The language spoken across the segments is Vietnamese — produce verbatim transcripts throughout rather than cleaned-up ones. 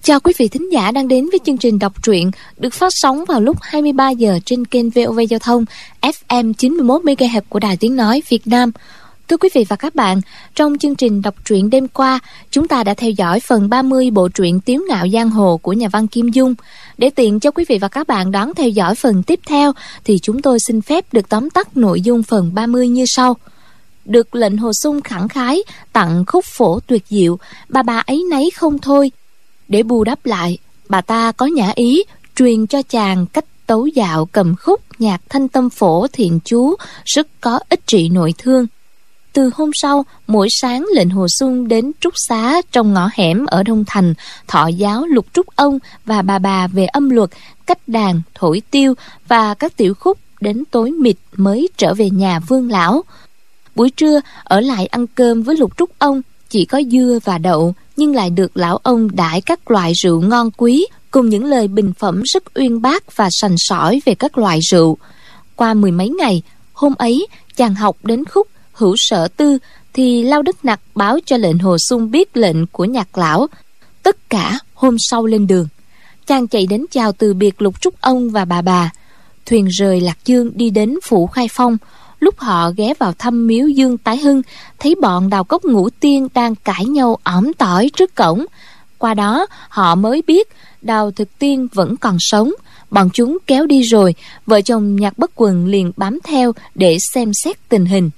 Chào quý vị thính giả đang đến với chương trình đọc truyện được phát sóng vào lúc hai mươi ba giờ trên kênh vê o vê Giao thông ép em chín mươi mốt mê ga héc của Đài Tiếng Nói Việt Nam. Thưa quý vị và các bạn, trong chương trình đọc truyện đêm qua, chúng ta đã theo dõi phần ba mươi bộ truyện Tiếu Ngạo Giang Hồ của nhà văn Kim Dung. Để tiện cho quý vị và các bạn đón theo dõi phần tiếp theo, thì chúng tôi xin phép được tóm tắt nội dung phần ba mươi như sau. Được lệnh Hồ Xung khẳng khái tặng khúc phổ tuyệt diệu, bà bà ấy nấy không thôi. Để bù đắp lại, bà ta có nhã ý truyền cho chàng cách tấu dạo cầm khúc nhạc thanh tâm phổ thiện chú, rất có ích trị nội thương. Từ hôm sau, mỗi sáng lệnh Hồ Xung đến trúc xá trong ngõ hẻm ở Đông Thành, thọ giáo Lục Trúc ông và bà bà về âm luật, cách đàn, thổi tiêu và các tiểu khúc, đến tối mịt mới trở về nhà Vương lão. Buổi trưa ở lại ăn cơm với Lục Trúc ông, chỉ có dưa và đậu, nhưng lại được lão ông đãi các loại rượu ngon quý, cùng những lời bình phẩm rất uyên bác và sành sỏi về các loại rượu. Qua mười mấy ngày, hôm ấy chàng học đến khúc Hữu Sở Tư, thì Lao Đức Nặc báo cho lệnh Hồ Xung biết lệnh của nhạc lão. Tất cả hôm sau lên đường, chàng chạy đến chào từ biệt Lục Trúc ông và bà bà. Thuyền rời Lạc Dương đi đến phủ Khai Phong. Lúc họ ghé vào thăm miếu Dương Tái Hưng, thấy bọn Đào Cốc Ngũ Tiên đang cãi nhau ỏm tỏi trước cổng. Qua đó họ mới biết Đào Thực Tiên vẫn còn sống. Bọn chúng kéo đi rồi, vợ chồng Nhạc Bất Quần liền bám theo để xem xét tình hình.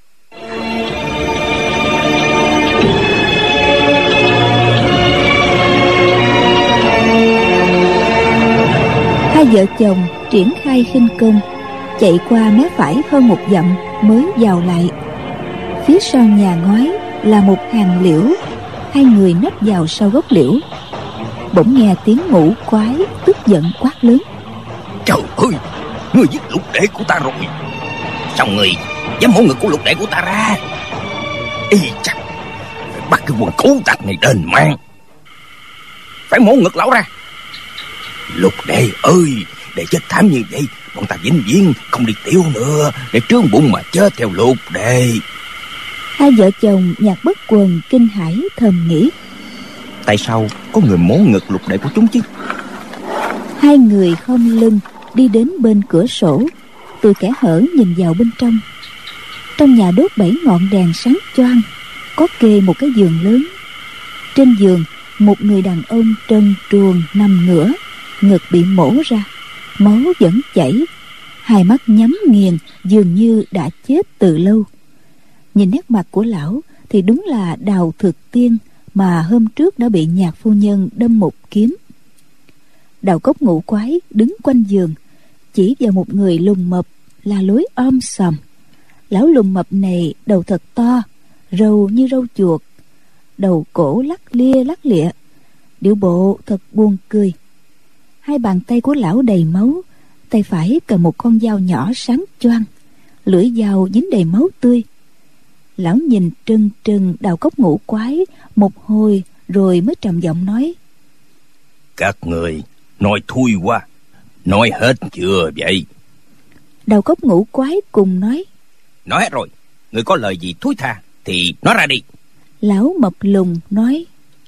Hai vợ chồng triển khai khinh công, chạy qua mé phải hơn một dặm mới vào lại. Phía sau nhà ngói là một hàng liễu, hai người nấp vào sau gốc liễu. Bỗng nghe tiếng ngũ quái tức giận quát lớn: Trời ơi, ngươi giết lục đệ của ta rồi. Sao ngươi dám mổ ngực của lục đệ của ta ra? Y chắc phải bắt cái quần cấu tặc này đền mạng. Phải mổ ngực lão ra. Lục đệ ơi, để chết thảm như vậy, bọn ta vĩnh viễn không đi tiêu nữa, để trương bụng mà chết theo lục đệ. Hai vợ chồng Nhạc Bất Quần kinh hãi thầm nghĩ: Tại sao có người mổ ngực lục đệ của chúng chứ? Hai người khom lưng đi đến bên cửa sổ, từ kẽ hở nhìn vào bên trong. Trong nhà đốt bảy ngọn đèn sáng choang, có kê một cái giường lớn. Trên giường, một người đàn ông trần truồng nằm ngửa, ngực bị mổ ra, máu vẫn chảy, hai mắt nhắm nghiền, dường như đã chết từ lâu. Nhìn nét mặt của lão thì đúng là Đào Thực Tiên mà hôm trước đã bị Nhạc phu nhân đâm một kiếm. Đào Cốc Ngũ Quái đứng quanh giường, chỉ vào một người lùn mập la lối om sòm. Lão lùn mập này đầu thật to, râu như râu chuột, đầu cổ lắc lia lắc lịa, điệu bộ thật buồn cười. Hai bàn tay của lão đầy máu, tay phải cầm một con dao nhỏ sáng choang, lưỡi dao dính đầy máu tươi. Lão nhìn trừng trừng Đào Cốc Ngũ Quái một hồi rồi mới trầm giọng nói: Các người nói thui quá, nói hết chưa vậy? Đào Cốc Ngũ Quái cùng nói: Nói hết rồi, người có lời gì thúi tha thì nói ra đi. Lão mập lùn nói: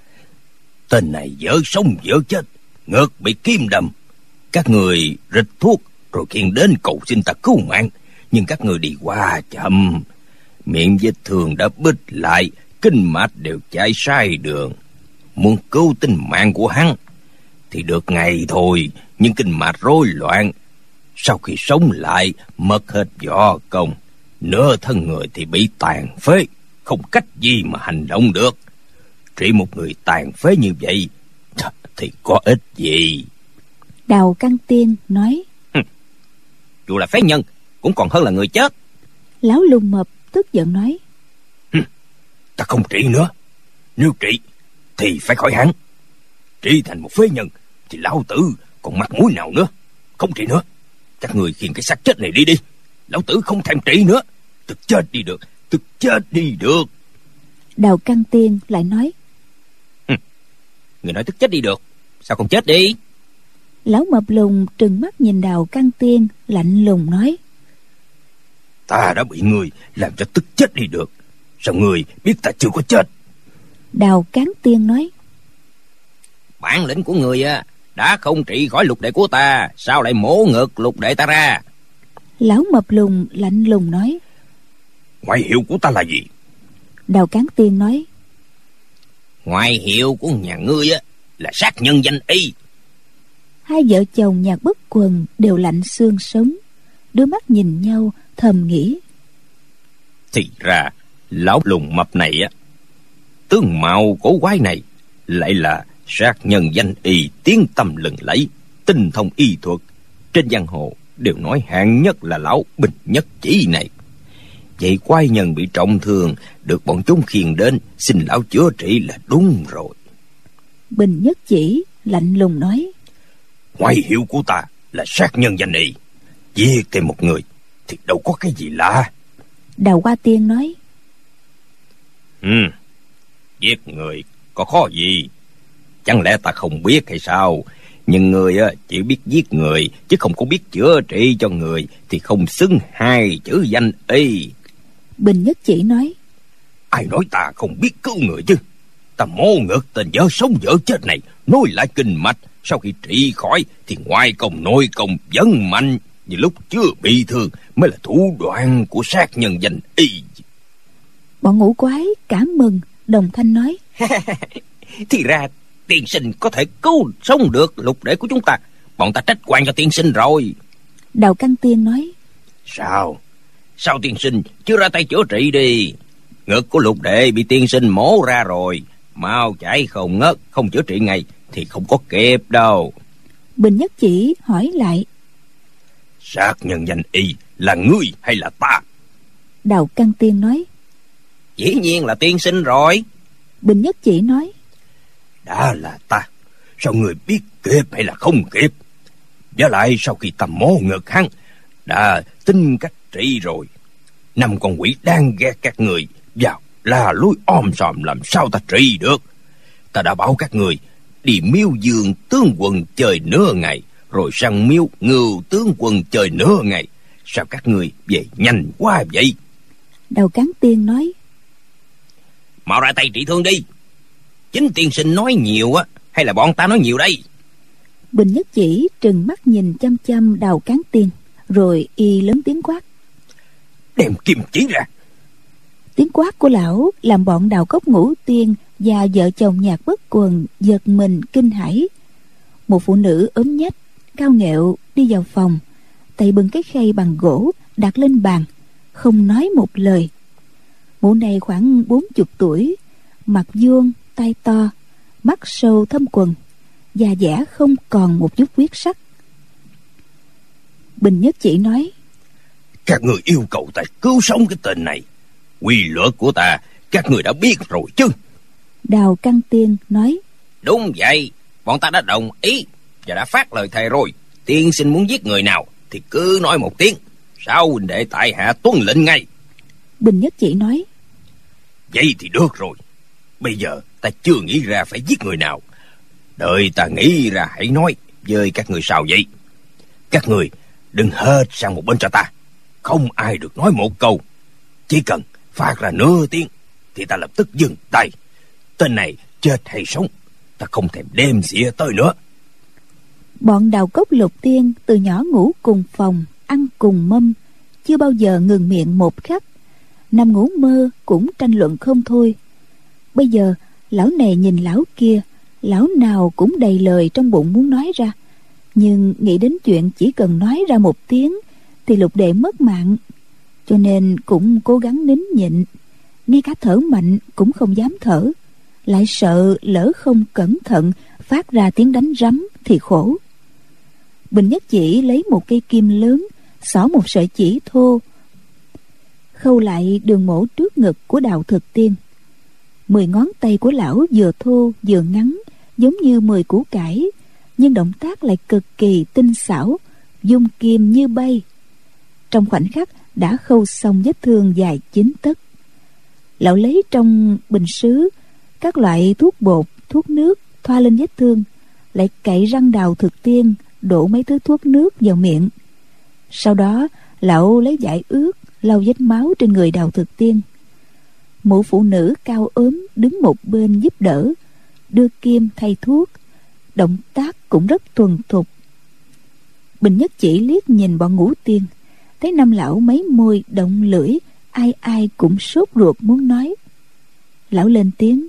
Tên này dở sống dở chết, ngực bị kim đâm. Các người rịch thuốc rồi khiêng đến cầu xin ta cứu mạng, nhưng các người đi qua chậm, miệng vết thương đã bít lại, kinh mạch đều chạy sai đường. Muốn cứu tính mạng của hắn thì được ngày thôi, nhưng kinh mạch rối loạn, sau khi sống lại mất hết võ công, nửa thân người thì bị tàn phế, không cách gì mà hành động được. Trị một người tàn phế như vậy thì có ích gì? Đào Căn Tiên nói: Dù là phế nhân cũng còn hơn là người chết. Lão lùn mập tức giận nói: Ta không trị nữa. Nếu trị thì phải khỏi hắn. Trị thành một phế nhân thì lão tử còn mặt mũi nào nữa. Không trị nữa. Các người khiêng cái xác chết này đi đi. Lão tử không thèm trị nữa. Tức chết đi được. Tức chết đi được. Đào Căn Tiên lại nói: Người nói tức chết đi được, sao không chết đi? Lão mập lùn trừng mắt nhìn Đào Căn Tiên, lạnh lùng nói: Ta đã bị người làm cho tức chết đi được, sao người biết ta chưa có chết? Đào Cán Tiên nói: Bản lĩnh của người á đã không trị khỏi lục đệ của ta, sao lại mổ ngược lục đệ ta ra? Lão mập lùn lạnh lùng nói. Ngoại hiệu của ta là gì? Đào Cán Tiên nói. Ngoại hiệu của nhà ngươi á là sát nhân danh y. Hai vợ chồng Nhạc Bất Quần đều lạnh xương sống, đưa mắt nhìn nhau thầm nghĩ. Thì ra lão lùn mập này á, tướng mạo cổ quái này lại là sát nhân danh y tiếng tăm lừng lẫy, tinh thông y thuật. Trên giang hồ đều nói hạng nhất là lão Bình Nhất Chỉ này. Vậy quái nhân bị trọng thương được bọn chúng khiêng đến xin lão chữa trị là đúng rồi. Bình Nhất Chỉ lạnh lùng nói. Ngoại hiệu của ta là sát nhân danh y, giết thêm một người thì đâu có cái gì lạ. Đào Hoa Tiên nói. Ừ, giết người có khó gì? Chẳng lẽ ta không biết hay sao? Nhưng người á chỉ biết giết người chứ không có biết chữa trị cho người thì không xứng hai chữ danh y. Bình Nhất Chỉ nói. Ai nói ta không biết cứu người chứ? Ta mổ ngược tên dở sống dở chết này, nối lại kinh mạch, sau khi trị khỏi thì ngoài công nội công vẫn mạnh như lúc chưa bị thương, mới là thủ đoạn của sát nhân danh y. Bọn ngũ quái cảm mừng, đồng thanh nói. Thì ra tiên sinh có thể cứu sống được lục đệ của chúng ta, bọn ta trách quan cho tiên sinh rồi. Đào Căn Tiên nói. Sao? Sao tiên sinh chưa ra tay chữa trị đi? Ngực của lục đệ bị tiên sinh mổ ra rồi, mau chảy không ngớt, không chữa trị ngay thì không có kịp đâu. Bình Nhất Chỉ hỏi lại. Sát nhân danh y là ngươi hay là ta? Đào Căn Tiên nói. Dĩ nhiên là tiên sinh rồi. Bình Nhất Chỉ nói. Đã là ta, sao người biết kịp hay là không kịp? Với lại sau khi ta mổ ngực hắn, đã tính cách trị rồi. Năm con quỷ đang ghét các người vào là lối om sòm, làm sao ta trị được? Ta đã bảo các người đi miêu dương tướng quân chơi nửa ngày, rồi sang miêu ngưu tướng quân chơi nửa ngày. Sao các người về nhanh quá vậy? Đào Cán Tiên nói. Mau ra tay trị thương đi. Chính tiên sinh nói nhiều á, hay là bọn ta nói nhiều đây? Bình Nhất Chỉ trừng mắt nhìn chăm chăm Đào Cán Tiên, rồi y lớn tiếng quát. Đem kim chỉ ra. Tiếng quát của lão làm bọn Đào Cốc Ngũ Tiên và vợ chồng Nhạc Bất Quần giật mình kinh hãi. Một phụ nữ ốm nhách, cao nghẹo đi vào phòng, tay bưng cái khay bằng gỗ đặt lên bàn, không nói một lời. Mụ này khoảng bốn chục tuổi, mặt vuông, tay to, mắt sâu thâm quầng, da dẻ không còn một chút huyết sắc. Bình Nhất Chỉ nói. Các người yêu cầu ta cứu sống cái tên này, quy luật của ta các người đã biết rồi chứ? Đào Căn Tiên nói. Đúng vậy, bọn ta đã đồng ý và đã phát lời thề rồi. Tiên sinh muốn giết người nào thì cứ nói một tiếng, sao huynh đệ tại hạ tuân lệnh ngay. Bình Nhất Chỉ nói. Vậy thì được rồi. Bây giờ ta chưa nghĩ ra phải giết người nào. Đợi ta nghĩ ra hãy nói với các người sao vậy. Các người đừng hết sang một bên cho ta. Không ai được nói một câu. Chỉ cần phát ra nửa tiếng thì ta lập tức dừng tay. Tên này chết hay sống, ta không thèm đêm xỉa tới nữa. Bọn Đào Cốc Lục Tiên từ nhỏ ngủ cùng phòng, ăn cùng mâm, chưa bao giờ ngừng miệng một khắc. Nằm ngủ mơ cũng tranh luận không thôi. Bây giờ lão này nhìn lão kia, lão nào cũng đầy lời trong bụng muốn nói ra, nhưng nghĩ đến chuyện chỉ cần nói ra một tiếng thì lục đệ mất mạng, cho nên cũng cố gắng nín nhịn. Ngay cả thở mạnh cũng không dám thở, lại sợ lỡ không cẩn thận phát ra tiếng đánh rắm thì khổ. Bình Nhất Chỉ lấy một cây kim lớn, xỏ một sợi chỉ thô, khâu lại đường mổ trước ngực của Đào Thực Tiên. Mười ngón tay của lão vừa thô vừa ngắn, giống như mười củ cải, nhưng động tác lại cực kỳ tinh xảo, dung kim như bay. Trong khoảnh khắc đã khâu xong vết thương dài chín tấc. Lão lấy trong bình sứ các loại thuốc bột, thuốc nước thoa lên vết thương, lại cạy răng Đào Thực Tiên đổ mấy thứ thuốc nước vào miệng. Sau đó lão lấy vải ướt lau vết máu trên người Đào Thực Tiên. Một phụ nữ cao ốm đứng một bên giúp đỡ, đưa kim thay thuốc, động tác cũng rất thuần thục. Bình Nhất Chỉ liếc nhìn bọn Ngũ Tiên, thấy năm lão mấy môi động lưỡi, ai ai cũng sốt ruột muốn nói. Lão lên tiếng: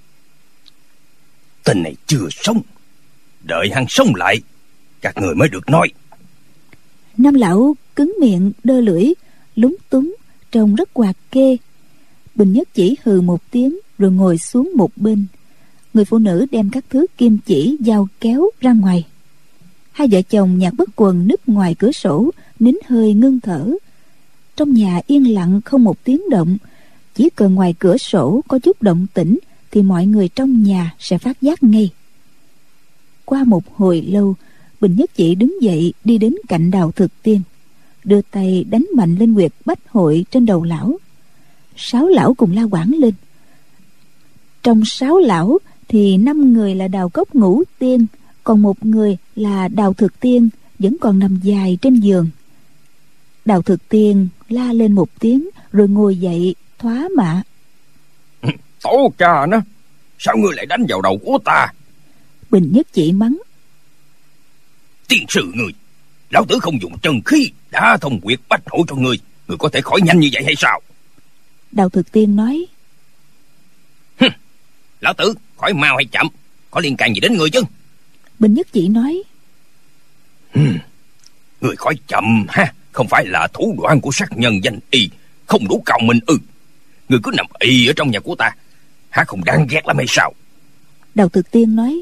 Tên này chưa sống, đợi hắn sống lại các người mới được nói. Năm lão cứng miệng đơ lưỡi, lúng túng, trông rất hoạt kê. Bình Nhất Chỉ hừ một tiếng rồi ngồi xuống một bên. Người phụ nữ đem các thứ kim chỉ, dao kéo ra ngoài. Hai vợ chồng Nhạc Bất Quần núp ngoài cửa sổ, nín hơi ngưng thở. Trong nhà yên lặng không một tiếng động. Chỉ cần ngoài cửa sổ có chút động tĩnh thì mọi người trong nhà sẽ phát giác ngay. Qua một hồi lâu, Bình Nhất Chỉ đứng dậy đi đến cạnh Đào Thực Tiên, đưa tay đánh mạnh lên huyệt bách hội trên đầu lão. Sáu lão cùng la quảng lên. Trong sáu lão thì năm người là Đào Cốc Ngũ Tiên, còn một người là Đào Thực Tiên vẫn còn nằm dài trên giường. Đào Thực Tiên la lên một tiếng rồi ngồi dậy thoá mạ: Tổ cha nó, sao ngươi lại đánh vào đầu của ta? Bình Nhất Chỉ mắng: Tiên sư ngươi, lão tử không dùng chân khí đã thông huyệt bách hội cho ngươi, ngươi có thể khỏi nhanh như vậy hay sao? Đào Thực Tiên nói: Lão tử khỏi mau hay chậm có liên can gì đến ngươi chứ? Bình Nhất Chỉ nói: Ngươi khỏi chậm ha, không phải là thủ đoạn của sát nhân danh y không đủ cao minh ư? Ngươi cứ nằm y ở trong nhà của ta, há không đáng ghét lắm hay sao? Đào Thực Tiên nói: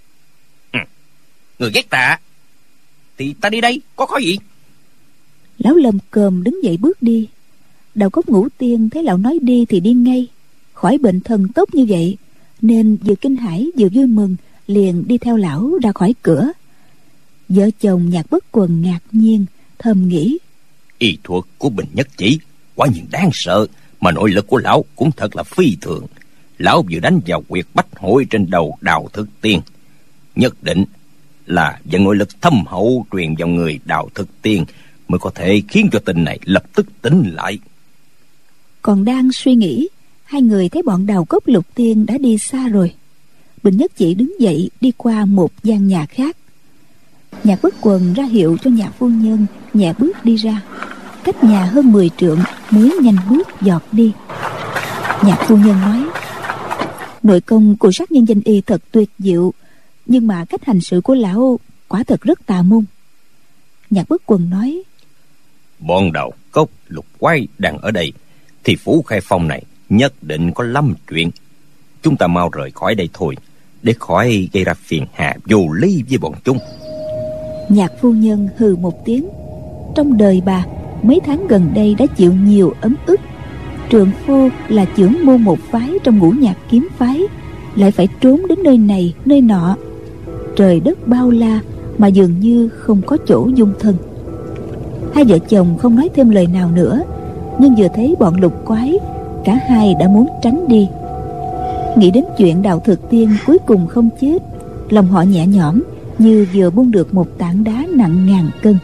Ngươi ghét ta thì ta đi đây, có khó gì? Lão lầm cồm đứng dậy bước đi. Đào Cốc Ngũ Tiên thấy lão nói đi thì đi ngay, khỏi bệnh thần tốc như vậy, nên vừa kinh hãi vừa vui mừng, liền đi theo lão ra khỏi cửa. Vợ chồng Nhạc Bất Quần ngạc nhiên, thầm nghĩ: Y thuật của Bình Nhất Chỉ quả nhiên đáng sợ, mà nội lực của lão cũng thật là phi thường. Lão vừa đánh vào huyệt bách hội trên đầu Đào Thực Tiên, nhất định là do nội lực thâm hậu truyền vào người Đào Thực Tiên mới có thể khiến cho tình này lập tức tỉnh lại. Còn đang suy nghĩ, hai người thấy bọn Đào Cốc Lục Tiên đã đi xa rồi. Bình Nhất Chỉ đứng dậy đi qua một gian nhà khác. Nhạc Bất Quần ra hiệu cho Nhạc phu nhân nhẹ bước đi ra, cách nhà hơn mười trượng mới nhanh bước giọt đi. Nhạc phu nhân nói: Nội công của sát nhân danh y thật tuyệt diệu, nhưng mà cách hành sự của lão quả thật rất tà môn. Nhạc Bất Quần nói: Bọn Đào Cốc Lục Quái đang ở đây thì phủ Khai Phong này nhất định có lắm chuyện. Chúng ta mau rời khỏi đây thôi, để khỏi gây ra phiền hà vô lý với bọn chúng. Nhạc phu nhân hừ một tiếng. Trong đời bà, mấy tháng gần đây đã chịu nhiều ấm ức. Trượng phu là trưởng môn một phái trong Ngũ Nhạc Kiếm phái, lại phải trốn đến nơi này nơi nọ, trời đất bao la mà dường như không có chỗ dung thân. Hai vợ chồng không nói thêm lời nào nữa, nhưng vừa thấy bọn lục quái, cả hai đã muốn tránh đi. Nghĩ đến chuyện Đào Thực Tiên cuối cùng không chết, lòng họ nhẹ nhõm như vừa buông được một tảng đá nặng ngàn cân.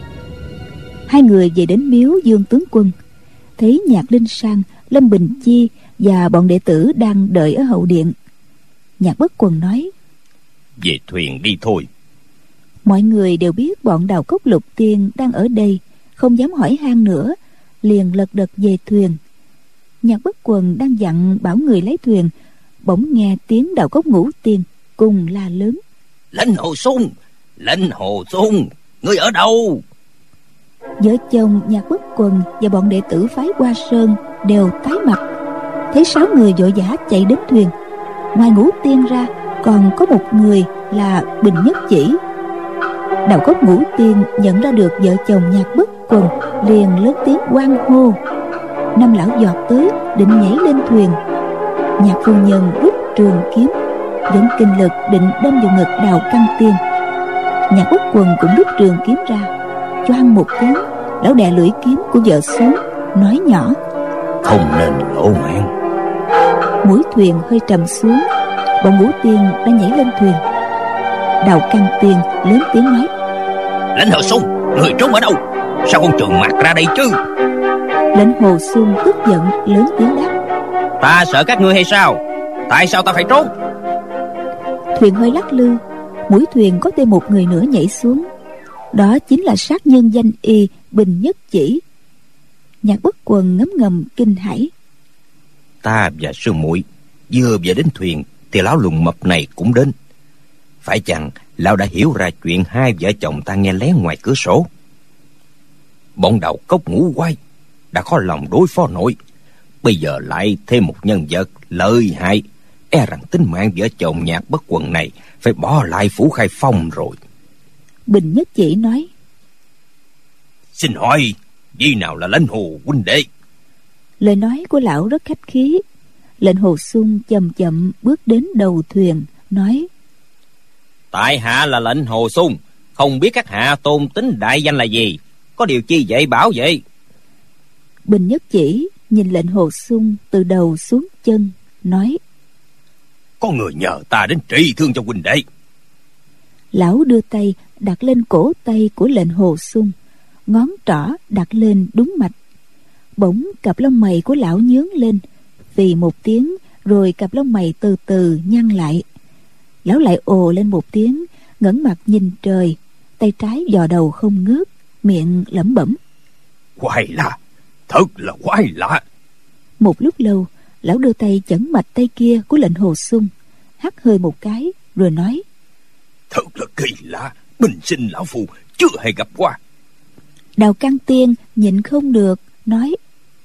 Hai người về đến miếu Dương tướng quân, thấy Nhạc Linh Sang, Lâm Bình Chi và bọn đệ tử đang đợi ở hậu điện. Nhạc Bất Quần nói: Về thuyền đi thôi. Mọi người đều biết bọn Đào Cốc Lục Tiên đang ở đây, không dám hỏi han nữa, liền lật đật về thuyền. Nhạc Bất Quần đang dặn bảo người lấy thuyền, bỗng nghe tiếng Đào Cốc Ngũ Tiên cùng la lớn: Lãnh Hồ Xuân, Lãnh Hồ Xuân, ngươi ở đâu? Vợ chồng Nhạc Bất Quần và bọn đệ tử phái Hoa Sơn đều tái mặt, thấy sáu người vội vã chạy đến thuyền. Ngoài Ngũ Tiên ra còn có một người là Bình Nhất Chỉ. Đào Cốc Ngũ Tiên nhận ra được vợ chồng Nhạc Bất Quần, liền lớn tiếng hoan hô. Năm lão giọt tới định nhảy lên thuyền. Nhạc phu nhân rút trường kiếm, dẫn kinh lực định đâm vào ngực Đào Căn Tiên. Nhạc Bất Quần cũng rút trường kiếm ra, choang một tiếng, lão đè lưỡi kiếm của vợ xuống, nói nhỏ: Không nên lỗ mãn. Mũi thuyền hơi trầm xuống, bọn Ngũ Tiên đã nhảy lên thuyền. Đào Căn Tiên lớn tiếng nói: Lãnh Hồ Xuân, người trốn ở đâu? Sao không trợn mặt ra đây chứ? Lãnh Hồ Xuân tức giận lớn tiếng đáp: Ta sợ các ngươi hay sao? Tại sao ta phải trốn? Thuyền hơi lắc lư, mũi thuyền có thêm một người nữa nhảy xuống. Đó chính là sát nhân danh y Bình Nhất Chỉ. Nhạc Bất Quần ngấm ngầm kinh hãi. Ta và sư muội vừa về đến thuyền thì lão lùn mập này cũng đến. Phải chăng lão đã hiểu ra chuyện hai vợ chồng ta nghe lén ngoài cửa sổ? Bọn đầu cốc ngũ quái đã khó lòng đối phó nổi, bây giờ lại thêm một nhân vật lợi hại, e rằng tính mạng vợ chồng Nhạc Bất Quần này phải bỏ lại Phủ Khai Phong rồi. Bình Nhất Chỉ nói: Xin hỏi vì nào là Lãnh Hồ huynh đệ? Lời nói của lão rất khách khí. Lệnh Hồ Xuân chậm chậm bước đến đầu thuyền, nói: Tại hạ là Lệnh Hồ Xuân, không biết các hạ tôn tính đại danh là gì, có điều chi dạy bảo vậy? Bình Nhất Chỉ nhìn Lệnh Hồ Xuân từ đầu xuống chân, nói: Có người nhờ ta đến trị thương cho huynh đệ. Lão đưa tay đặt lên cổ tay của Lệnh Hồ Xuân, ngón trỏ đặt lên đúng mạch. Bỗng cặp lông mày của lão nhướng lên, vì một tiếng, rồi cặp lông mày từ từ nhăn lại. Lão lại ồ lên một tiếng, ngẩng mặt nhìn trời, tay trái dò đầu không ngớt, miệng lẩm bẩm: Quái lạ, thật là quái lạ. Một lúc lâu, lão đưa tay chẩn mạch tay kia của Lệnh Hồ Xuân, hắt hơi một cái rồi nói: Thật là kỳ lạ, bình sinh lão phu chưa hề gặp qua. Đào Căn Tiên nhịn không được, nói: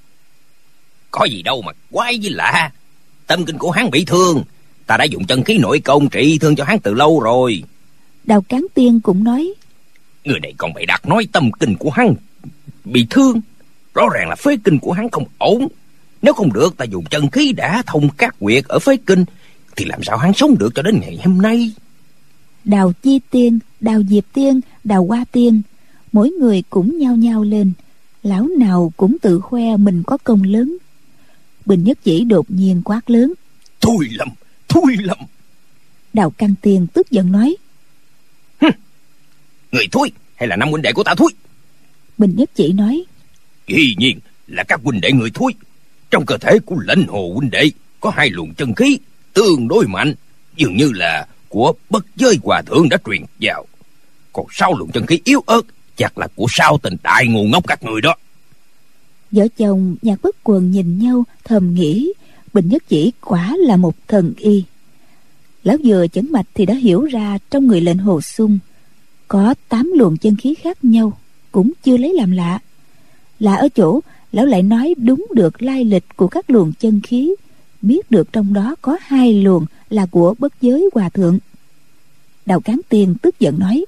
Có gì đâu mà quái với lạ. Tâm kinh của hắn bị thương, ta đã dùng chân khí nội công trị thương cho hắn từ lâu rồi. Đào Cán Tiên cũng nói: Người này còn bày đặt nói tâm kinh của hắn bị thương, rõ ràng là phế kinh của hắn không ổn. Nếu không được ta dùng chân khí đã thông các huyệt ở phế kinh, thì làm sao hắn sống được cho đến ngày hôm nay? Đào Chi Tiên, Đào Diệp Tiên, Đào Hoa Tiên, mỗi người cũng nhao nhao lên, lão nào cũng tự khoe mình có công lớn. Bình Nhất Chỉ đột nhiên quát lớn: Thui lầm, thui lầm. Đào Căn Tiên tức giận nói: Hừ, người thui hay là năm huynh đệ của ta thui? Bình Nhất Chỉ nói: Dĩ nhiên là các huynh đệ người thui. Trong cơ thể của Lãnh Hồ huynh đệ có hai luồng chân khí tương đối mạnh, dường như là của Bất Giới Hòa Thượng đã truyền vào. Còn sáu luồng chân khí yếu ớt chắc là của sao tình đại ngu ngốc các người đó. Vợ chồng Nhạc Bất Quần nhìn nhau thầm nghĩ Bình Nhất Chỉ quả là một thần y. Lão vừa chẩn mạch thì đã hiểu ra trong người Lệnh Hồ Xuân có tám luồng chân khí khác nhau, cũng chưa lấy làm lạ. Lạ ở chỗ lão lại nói đúng được lai lịch của các luồng chân khí, biết được trong đó có hai luồng là của Bất Giới Hòa Thượng. Đào Cán Tiên tức giận nói: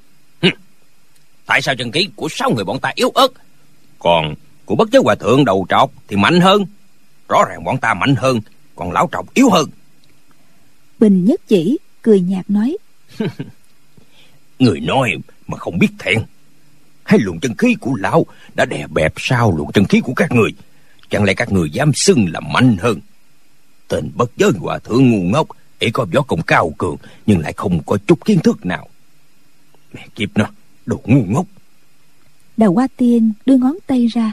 Tại sao chân khí của sáu người bọn ta yếu ớt, còn của Bất Giới Hòa Thượng đầu trọc thì mạnh hơn? Rõ ràng bọn ta mạnh hơn, còn lão trọc yếu hơn. Bình Nhất Chỉ cười nhạt nói: Người nói mà không biết thẹn. Hai luồng chân khí của lão đã đè bẹp sau luồng chân khí của các người, chẳng lẽ các người dám xưng là mạnh hơn? Tên Bất Giới Hòa Thượng ngu ngốc ấy có võ công cao cường nhưng lại không có chút kiến thức nào. Mẹ kiếp nó, đồ ngu ngốc. Đào Hoa Tiên đưa ngón tay ra,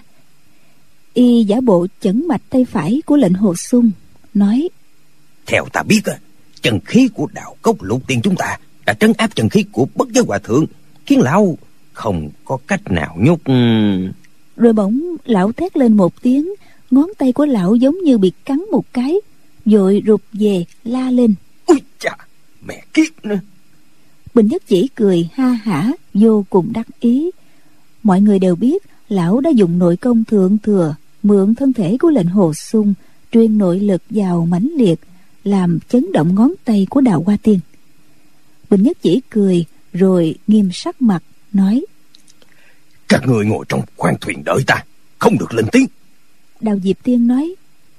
y giả bộ chẩn mạch tay phải của Lệnh Hồ Xuân, nói: Theo ta biết, chân khí của Đạo Cốc Lục Tiên chúng ta đã trấn áp chân khí của Bất Giới Hòa Thượng, khiến lão không có cách nào nhúc. Rồi bỗng lão thét lên một tiếng, ngón tay của lão giống như bị cắn một cái, vội rụt về la lên: Ui chà, mẹ kiếp nữa. Bình Nhất Chỉ cười ha hả vô cùng đắc ý. Mọi người đều biết lão đã dùng nội công thượng thừa, mượn thân thể của Lệnh Hồ Xuân truyền nội lực vào mãnh liệt, làm chấn động ngón tay của Đào Hoa Tiên. Bình Nhất Chỉ cười rồi nghiêm sắc mặt nói: Các người ngồi trong khoang thuyền đợi ta, không được lên tiếng. Đào Diệp Tiên nói: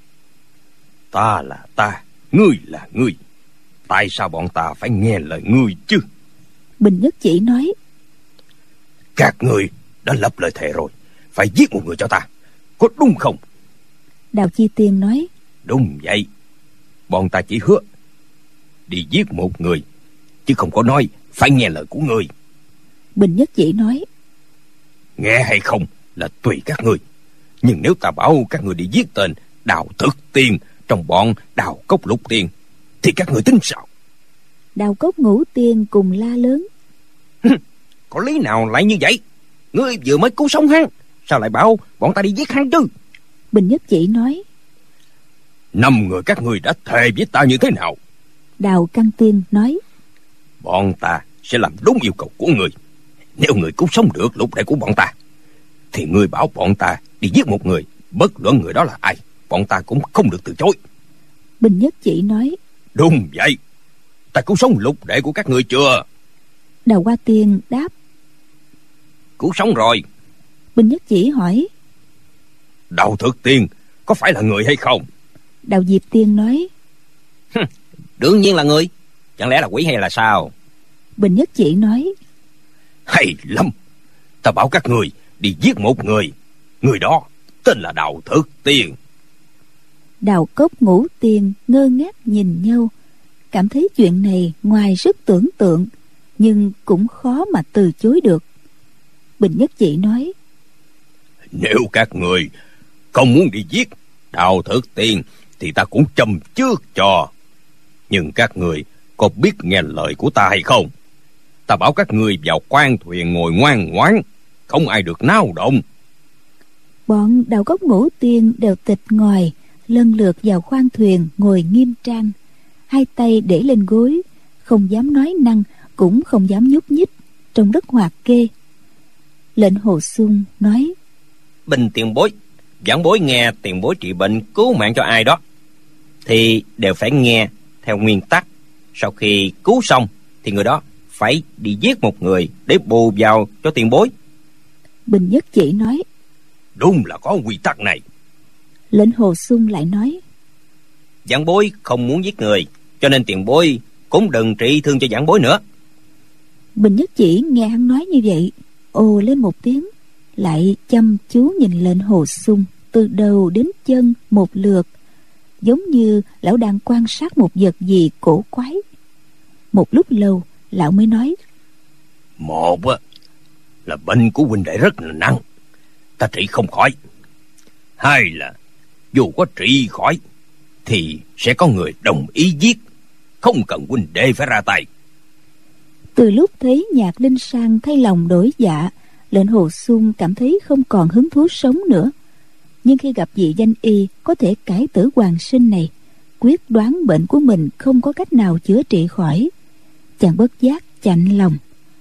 Ta là ta, ngươi là ngươi, tại sao bọn ta phải nghe lời ngươi chứ? Bình Nhất Chỉ nói: Các người đã lập lời thề rồi, phải giết một người cho ta, có đúng không? Đào Chi Tiên nói: Đúng vậy, bọn ta chỉ hứa đi giết một người, chứ không có nói phải nghe lời của người. Bình Nhất Chỉ nói: Nghe hay không là tùy các người, nhưng nếu ta bảo các người đi giết tên Đào Thực Tiên trong bọn Đào Cốc Lục Tiên thì các người tính sao? Đào Cốc Ngũ Tiên cùng la lớn: Có lý nào lại như vậy? Ngươi vừa mới cứu sống hắn, sao lại bảo bọn ta đi giết hắn chứ? Bình Nhất Chỉ nói: Năm người các ngươi đã thề với ta như thế nào? Đào Căn Tiên nói: Bọn ta sẽ làm đúng yêu cầu của người. Nếu người cứu sống được lục đệ của bọn ta, thì ngươi bảo bọn ta đi giết một người, bất luận người đó là ai, bọn ta cũng không được từ chối. Bình Nhất Chỉ nói: Đúng vậy. Ta cứu sống lục đệ của các ngươi chưa? Đào Hoa Tiên đáp: Cứu sống rồi. Bình Nhất Chỉ hỏi: Đào Thực Tiên có phải là người hay không? Đào Diệp Tiên nói: Đương nhiên là người. Chẳng lẽ là quỷ hay là sao? Bình Nhất Chỉ nói: Hay lắm. Ta bảo các người đi giết một người. Người đó tên là Đào Thực Tiên. Đào Cốc Ngũ Tiên ngơ ngác nhìn nhau, cảm thấy chuyện này ngoài sức tưởng tượng, nhưng cũng khó mà từ chối được. Bình Nhất Chỉ nói: Nếu các người không muốn đi giết Đào Thực Tiên thì ta cũng châm trước cho. Nhưng các người có biết nghe lời của ta hay không? Ta bảo các người vào khoang thuyền ngồi ngoan ngoãn, không ai được náo động. Bọn Đào Cốc Ngũ Tiên đều tịch ngòi, lần lượt vào khoang thuyền ngồi nghiêm trang, hai tay để lên gối, không dám nói năng, cũng không dám nhúc nhích, trông rất hoạt kê. Lệnh Hồ Xuân nói: Bình tiền bối, giảng bối nghe tiền bối trị bệnh cứu mạng cho ai đó thì đều phải nghe theo nguyên tắc. Sau khi cứu xong thì người đó phải đi giết một người để bù vào cho tiền bối. Bình Nhất Chỉ nói: Đúng là có quy tắc này. Lệnh Hồ Xuân lại nói: Giảng bối không muốn giết người, cho nên tiền bối cũng đừng trị thương cho giảng bối nữa. Bình Nhất Chỉ nghe hắn nói như vậy, ồ lên một tiếng, lại chăm chú nhìn Lệnh Hồ Xuân từ đầu đến chân một lượt, giống như lão đang quan sát một vật gì cổ quái. Một lúc lâu lão mới nói: Một là bệnh của huynh đệ rất là nặng, ta trị không khỏi. Hai là dù có trị khỏi thì sẽ có người đồng ý giết, không cần huynh đệ phải ra tay. Từ lúc thấy Nhạc Linh Sang thay lòng đổi dạ, Lệnh Hồ Xuân cảm thấy không còn hứng thú sống nữa. Nhưng khi gặp vị danh y có thể cải tử hoàn sinh này, quyết đoán bệnh của mình không có cách nào chữa trị khỏi, chàng bất giác chạnh lòng.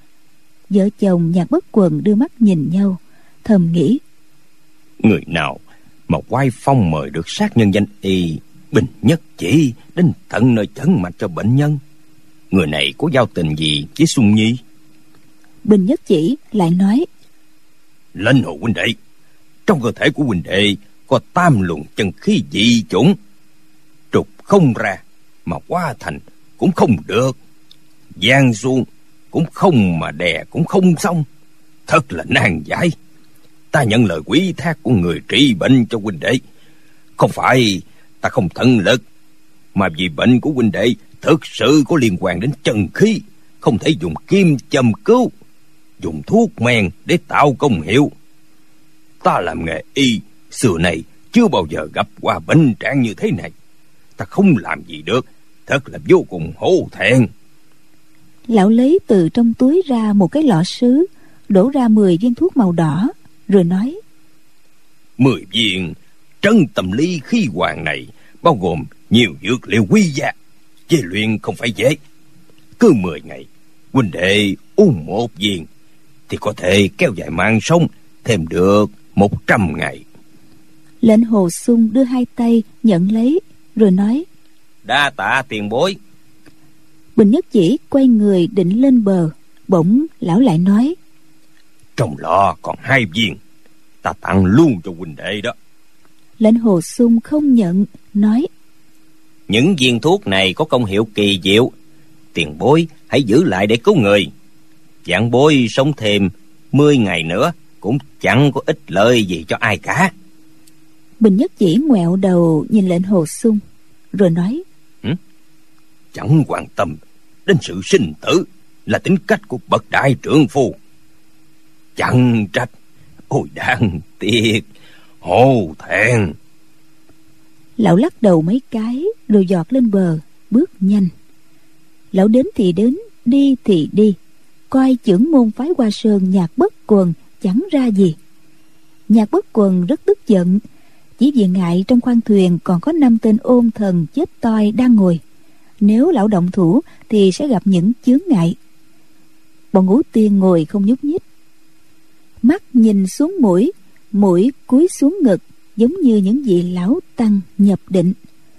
Vợ chồng Nhạc Bất Quần đưa mắt nhìn nhau, thầm nghĩ: Người nào mà oai phong mời được sát nhân danh y Bình Nhất Chỉ đến tận nơi chẩn mạch cho bệnh nhân? Người này có giao tình gì với Xuân Nhi? Bình Nhất Chỉ lại nói: Lệnh Hồ huynh đệ, trong cơ thể của huynh đệ có tam luồng chân khí dị chủng, trục không ra mà hóa thành cũng không được, giang xuống cũng không mà đè cũng không xong, thật là nan giải. Ta nhận lời quý thác của người trị bệnh cho huynh đệ, không phải ta không tận lực, mà vì bệnh của huynh đệ thực sự có liên quan đến chân khí, không thể dùng kim châm cứu, dùng thuốc men để tạo công hiệu. Ta làm nghề y xưa này chưa bao giờ gặp qua bệnh trạng như thế này, ta không làm gì được, thật là vô cùng hổ thẹn. Lão lấy từ trong túi ra một cái lọ sứ, đổ ra mười viên thuốc màu đỏ, rồi nói: Mười viên trấn tâm ly khí hoàng này bao gồm nhiều dược liệu quý giá, chế luyện không phải dễ. Cứ mười ngày huynh đệ uống một viên thì có thể kéo dài mạng sống thêm được một trăm ngày. Lệnh Hồ Xuân đưa hai tay nhận lấy, rồi nói: Đa tạ tiền bối. Bình Nhất Chỉ quay người định lên bờ, bỗng lão lại nói: Trong lọ còn hai viên, ta tặng luôn cho huynh đệ đó. Lệnh Hồ Xuân không nhận, nói: Những viên thuốc này có công hiệu kỳ diệu, tiền bối hãy giữ lại để cứu người. Vạn bối sống thêm mười ngày nữa cũng chẳng có ích lợi gì cho ai cả. Bình Nhất Chỉ ngoẹo đầu nhìn Lệnh Hồ Xuân, rồi nói: Hử? Chẳng quan tâm đến sự sinh tử là tính cách của bậc đại trượng phu. Chẳng trách, ôi đáng tiếc, hổ thẹn. Lão lắc đầu mấy cái, rồi giọt lên bờ, bước nhanh. Lão đến thì đến, đi thì đi, coi chưởng môn phái Hoa Sơn Nhạc Bất Quần chẳng ra gì. Nhạc Bất Quần rất tức giận, chỉ vì ngại trong khoang thuyền còn có năm tên ôn thần chết toi đang ngồi. Nếu lão động thủ thì sẽ gặp những chướng ngại. Bọn Ngũ Tiên ngồi không nhúc nhích, mắt nhìn xuống mũi, mũi cúi xuống ngực, giống như những vị lão tăng nhập định.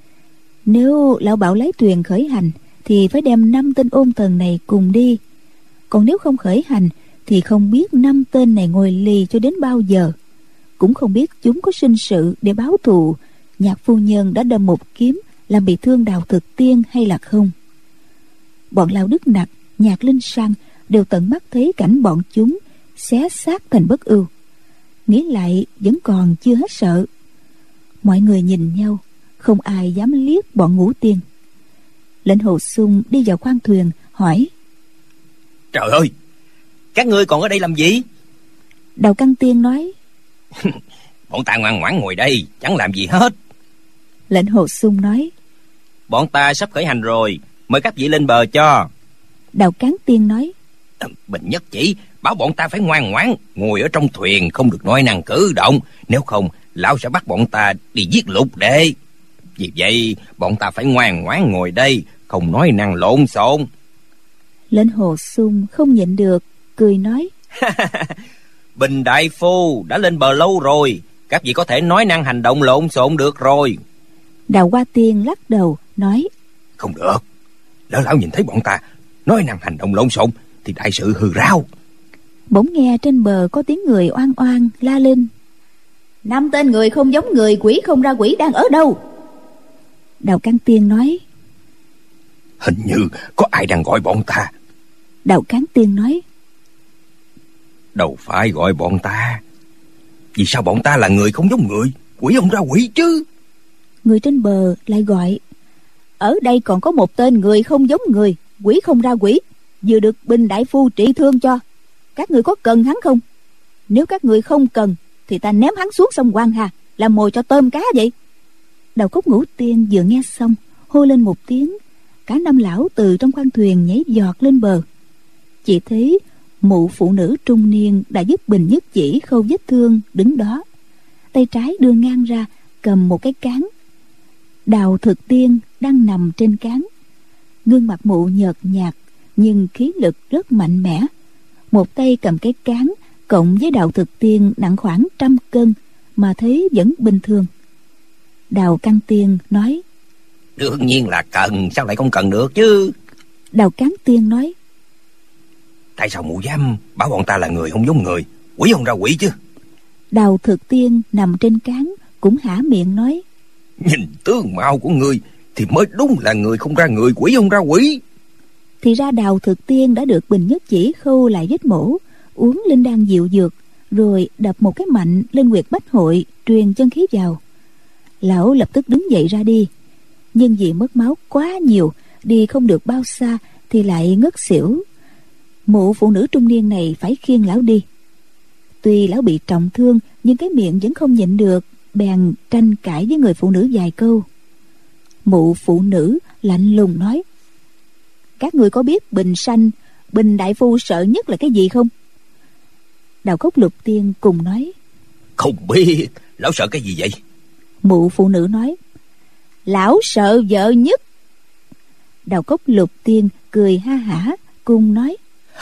Nếu lão bảo lấy thuyền khởi hành thì phải đem năm tên ôn thần này cùng đi. Còn nếu không khởi hành thì không biết năm tên này ngồi lì cho đến bao giờ, cũng không biết chúng có sinh sự để báo thù Nhạc phu nhân đã đâm một kiếm làm bị thương Đào Thực Tiên hay là không. Bọn Lão Đức Nặc, Nhạc Linh Sang đều tận mắt thấy cảnh bọn chúng xé xác thành bất ưu. Nghĩ lại vẫn còn chưa hết sợ. Mọi người nhìn nhau, không ai dám liếc bọn Ngũ Tiên. Lệnh Hồ Xung đi vào khoang thuyền hỏi: Trời ơi, các ngươi còn ở đây làm gì? Đào Căn Tiên nói: Bọn ta ngoan ngoãn ngồi đây, chẳng làm gì hết. Lệnh Hồ Xung nói: Bọn ta sắp khởi hành rồi, mời các vị lên bờ cho. Đào Cán Tiên nói: Bình Nhất Chỉ bảo bọn ta phải ngoan ngoãn ngồi ở trong thuyền, không được nói năng cử động, nếu không lão sẽ bắt bọn ta đi giết Lục Đệ. Vì vậy bọn ta phải ngoan ngoãn ngồi đây, không nói năng lộn xộn. Lệnh Hồ Xung không nhịn được, cười nói: Bình đại phu đã lên bờ lâu rồi, các vị có thể nói năng hành động lộn xộn được rồi. Đào Hoa Tiên lắc đầu nói: Không được, lỡ lão nhìn thấy bọn ta nói năng hành động lộn xộn thì đại sự hư rao. Bỗng nghe trên bờ có tiếng người oan oan la lên: Năm tên người không giống người, quỷ không ra quỷ đang ở đâu? Đào Cán Tiên nói: Hình như có ai đang gọi bọn ta. Đào Cán Tiên nói: Đâu phải gọi bọn ta. Vì sao bọn ta là người không giống người, quỷ không ra quỷ chứ? Người trên bờ lại gọi: Ở đây còn có một tên người không giống người, quỷ không ra quỷ, vừa được Bình đại phu trị thương cho. Các người có cần hắn không? Nếu các người không cần thì ta ném hắn xuống sông Quan Hà làm mồi cho tôm cá vậy. Đào Cốc Ngũ Tiên vừa nghe xong hô lên một tiếng, cả năm lão từ trong khoang thuyền nhảy giọt lên bờ. Chỉ thấy mụ phụ nữ trung niên đã giúp Bình Nhất Chỉ khâu vết thương đứng đó, tay trái đưa ngang ra cầm một cái cán. Đào Thực Tiên đang nằm trên cán, gương mặt mụ nhợt nhạt nhưng khí lực rất mạnh mẽ. Một tay cầm cái cán, cộng với Đào Thực Tiên nặng khoảng trăm cân mà thấy vẫn bình thường. Đào Căn Tiên nói: Đương nhiên là cần, sao lại không cần được chứ? Đào Cán Tiên nói: Tại sao mụ dám bảo bọn ta là người không giống người, quỷ không ra quỷ chứ? Đào Thực Tiên nằm trên cán cũng há miệng nói: Nhìn tướng mạo của người thì mới đúng là người không ra người, quỷ không ra quỷ. Thì ra Đào Thực Tiên đã được Bình Nhất Chỉ khâu lại vết mổ, uống linh đan diệu dược, rồi đập một cái mạnh lên huyệt bách hội, truyền chân khí vào. Lão lập tức đứng dậy ra đi, nhưng vì mất máu quá nhiều, đi không được bao xa thì lại ngất xỉu. Mụ phụ nữ trung niên này phải khiêng lão đi. Tuy lão bị trọng thương nhưng cái miệng vẫn không nhịn được, bèn tranh cãi với người phụ nữ vài câu. Mụ phụ nữ lạnh lùng nói: Các người có biết Bình Sanh, Bình đại phu sợ nhất là cái gì không? Đào Cốc Lục Tiên cùng nói: Không biết, lão sợ cái gì vậy? Mụ phụ nữ nói: Lão sợ vợ nhất. Đào Cốc Lục Tiên cười ha hả cùng nói: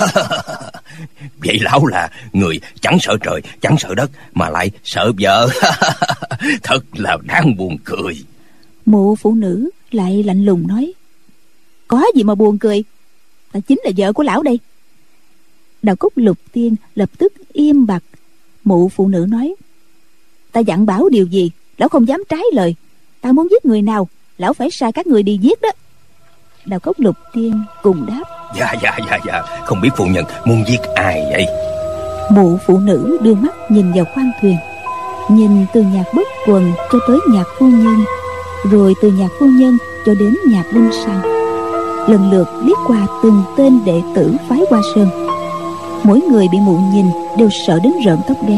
Vậy lão là người chẳng sợ trời, chẳng sợ đất mà lại sợ vợ. Thật là đáng buồn cười. Mụ phụ nữ lại lạnh lùng nói: Có gì mà buồn cười, ta chính là vợ của lão đây. Đào Cốc Lục Tiên lập tức im bặt. Mụ phụ nữ nói: Ta dặn bảo điều gì lão không dám trái lời. Ta muốn giết người nào, lão phải sai các người đi giết đó. Đào Cốc Lục Tiên cùng đáp: Dạ dạ dạ dạ, không biết phu nhân muốn giết ai vậy? Mụ phụ nữ đưa mắt nhìn vào khoang thuyền, nhìn từ Nhạc Bất Quần cho tới Nhạc phu nhân, rồi từ Nhạc phu nhân cho đến Nhạc Linh Sang, lần lượt liếc qua từng tên đệ tử phái Hoa Sơn. Mỗi người bị mụ nhìn đều sợ đến rợn tóc gáy.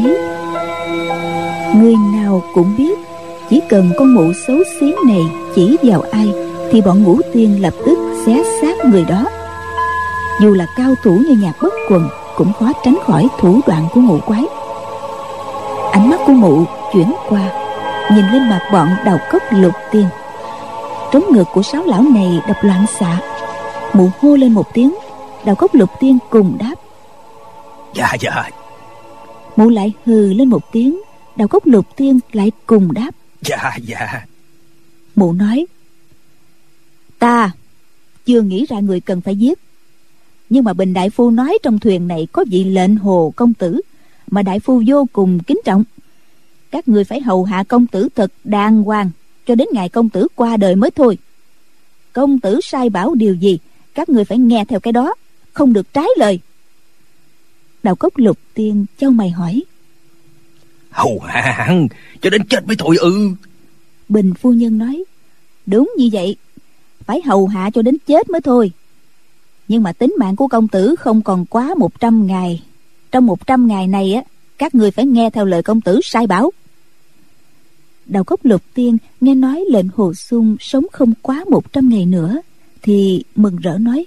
Người nào cũng biết chỉ cần con mụ xấu xí này chỉ vào ai thì bọn Ngũ Tiên lập tức xé xác người đó. Dù là cao thủ như Nhạc Bất Quần cũng khó tránh khỏi thủ đoạn của Ngũ quái. Ánh mắt của Mụ chuyển qua, nhìn lên mặt bọn Đào Cốc Lục Tiên. Trống ngực của sáu lão này đập loạn xạ. Mụ hô lên một tiếng, Đào Cốc Lục Tiên cùng đáp: Dạ dạ. Mụ lại hừ lên một tiếng, Đào Cốc Lục Tiên lại cùng đáp: Dạ dạ. Mụ nói: Ta chưa nghĩ ra người cần phải giết, nhưng mà Bình đại phu nói trong thuyền này có vị Lệnh Hồ công tử mà đại phu vô cùng kính trọng. Các người phải hầu hạ công tử thật đàng hoàng cho đến ngày công tử qua đời mới thôi. Công tử sai bảo điều gì, các người phải nghe theo cái đó, không được trái lời. Đào Cốc Lục Tiên chau mày hỏi: Hầu hạ hắn cho đến chết mới thôi ư? Bình phu nhân nói: Đúng như vậy, phải hầu hạ cho đến chết mới thôi. Nhưng mà tính mạng của công tử không còn quá một trăm ngày. Trong một trăm ngày này á, các người phải nghe theo lời công tử sai bảo. Đào Cốc Lục Tiên nghe nói Lệnh Hồ Xung sống không quá một trăm ngày nữa thì mừng rỡ nói: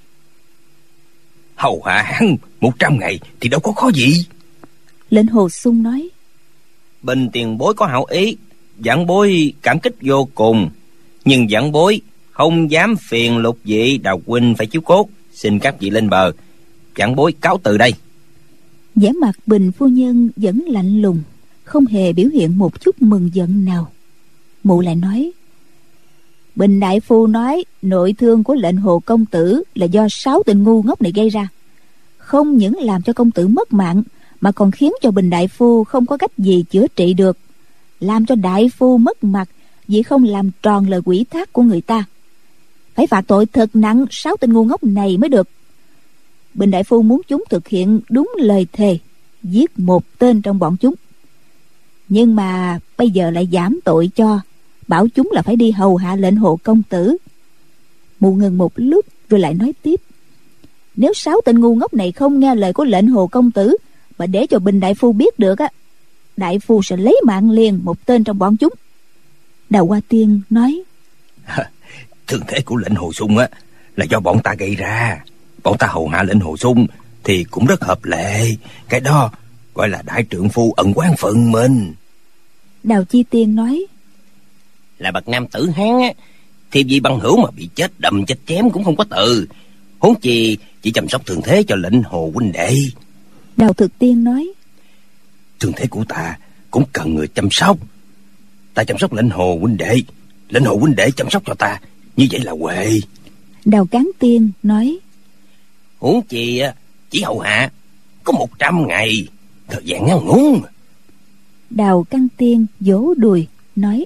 Hầu hạ hắn một trăm ngày thì đâu có khó gì. Lệnh Hồ Xung nói: Bình tiền bối có hảo ý, vãn bối cảm kích vô cùng, nhưng vãn bối không dám phiền Lục vị Đào huynh phải chiếu cố, xin các vị lên bờ. Vãn bối cáo từ đây. vẻ mặt Bình phu nhân vẫn lạnh lùng, không hề biểu hiện một chút mừng giận nào. Mụ lại nói: Bình đại phu nói nội thương của Lệnh Hồ công tử là do sáu tên ngu ngốc này gây ra, không những làm cho công tử mất mạng mà còn khiến cho Bình đại phu không có cách gì chữa trị được, làm cho đại phu mất mặt vì không làm tròn lời quỷ thác của người ta. Phải phạt tội thật nặng sáu tên ngu ngốc này mới được. Bình đại phu muốn chúng thực hiện đúng lời thề, giết một tên trong bọn chúng, nhưng mà bây giờ lại giảm tội cho, bảo chúng là phải đi hầu hạ Lệnh Hồ công tử. Mụ ngừng một lúc rồi lại nói tiếp: Nếu sáu tên ngu ngốc này không nghe lời của Lệnh Hồ công tử mà để cho Bình đại phu biết được á, đại phu sẽ lấy mạng liền một tên trong bọn chúng. Đào Hoa Tiên nói: Thương thế của Lệnh Hồ Xung á là do bọn ta gây ra. Bọn ta hầu hạ Lệnh Hồ Xung thì cũng rất hợp lệ. Cái đó gọi là đại trượng phu ẩn quán phận mình. Đào Chi Tiên nói: Là bậc nam tử Hán á, thì vì bằng hữu mà bị chết đầm chết chém cũng không có từ, huống chi chỉ chăm sóc thương thế cho Lệnh Hồ huynh đệ. Đào Thực Tiên nói: Thương thế của ta cũng cần người chăm sóc. Ta chăm sóc Lệnh Hồ huynh đệ, Lệnh Hồ huynh đệ chăm sóc cho ta, như vậy là huệ. Đào Cán Tiên nói: Huống chi chỉ hầu hạ có một trăm ngày, thời gian ngắn ngủn. Đào Căn Tiên vỗ đùi nói: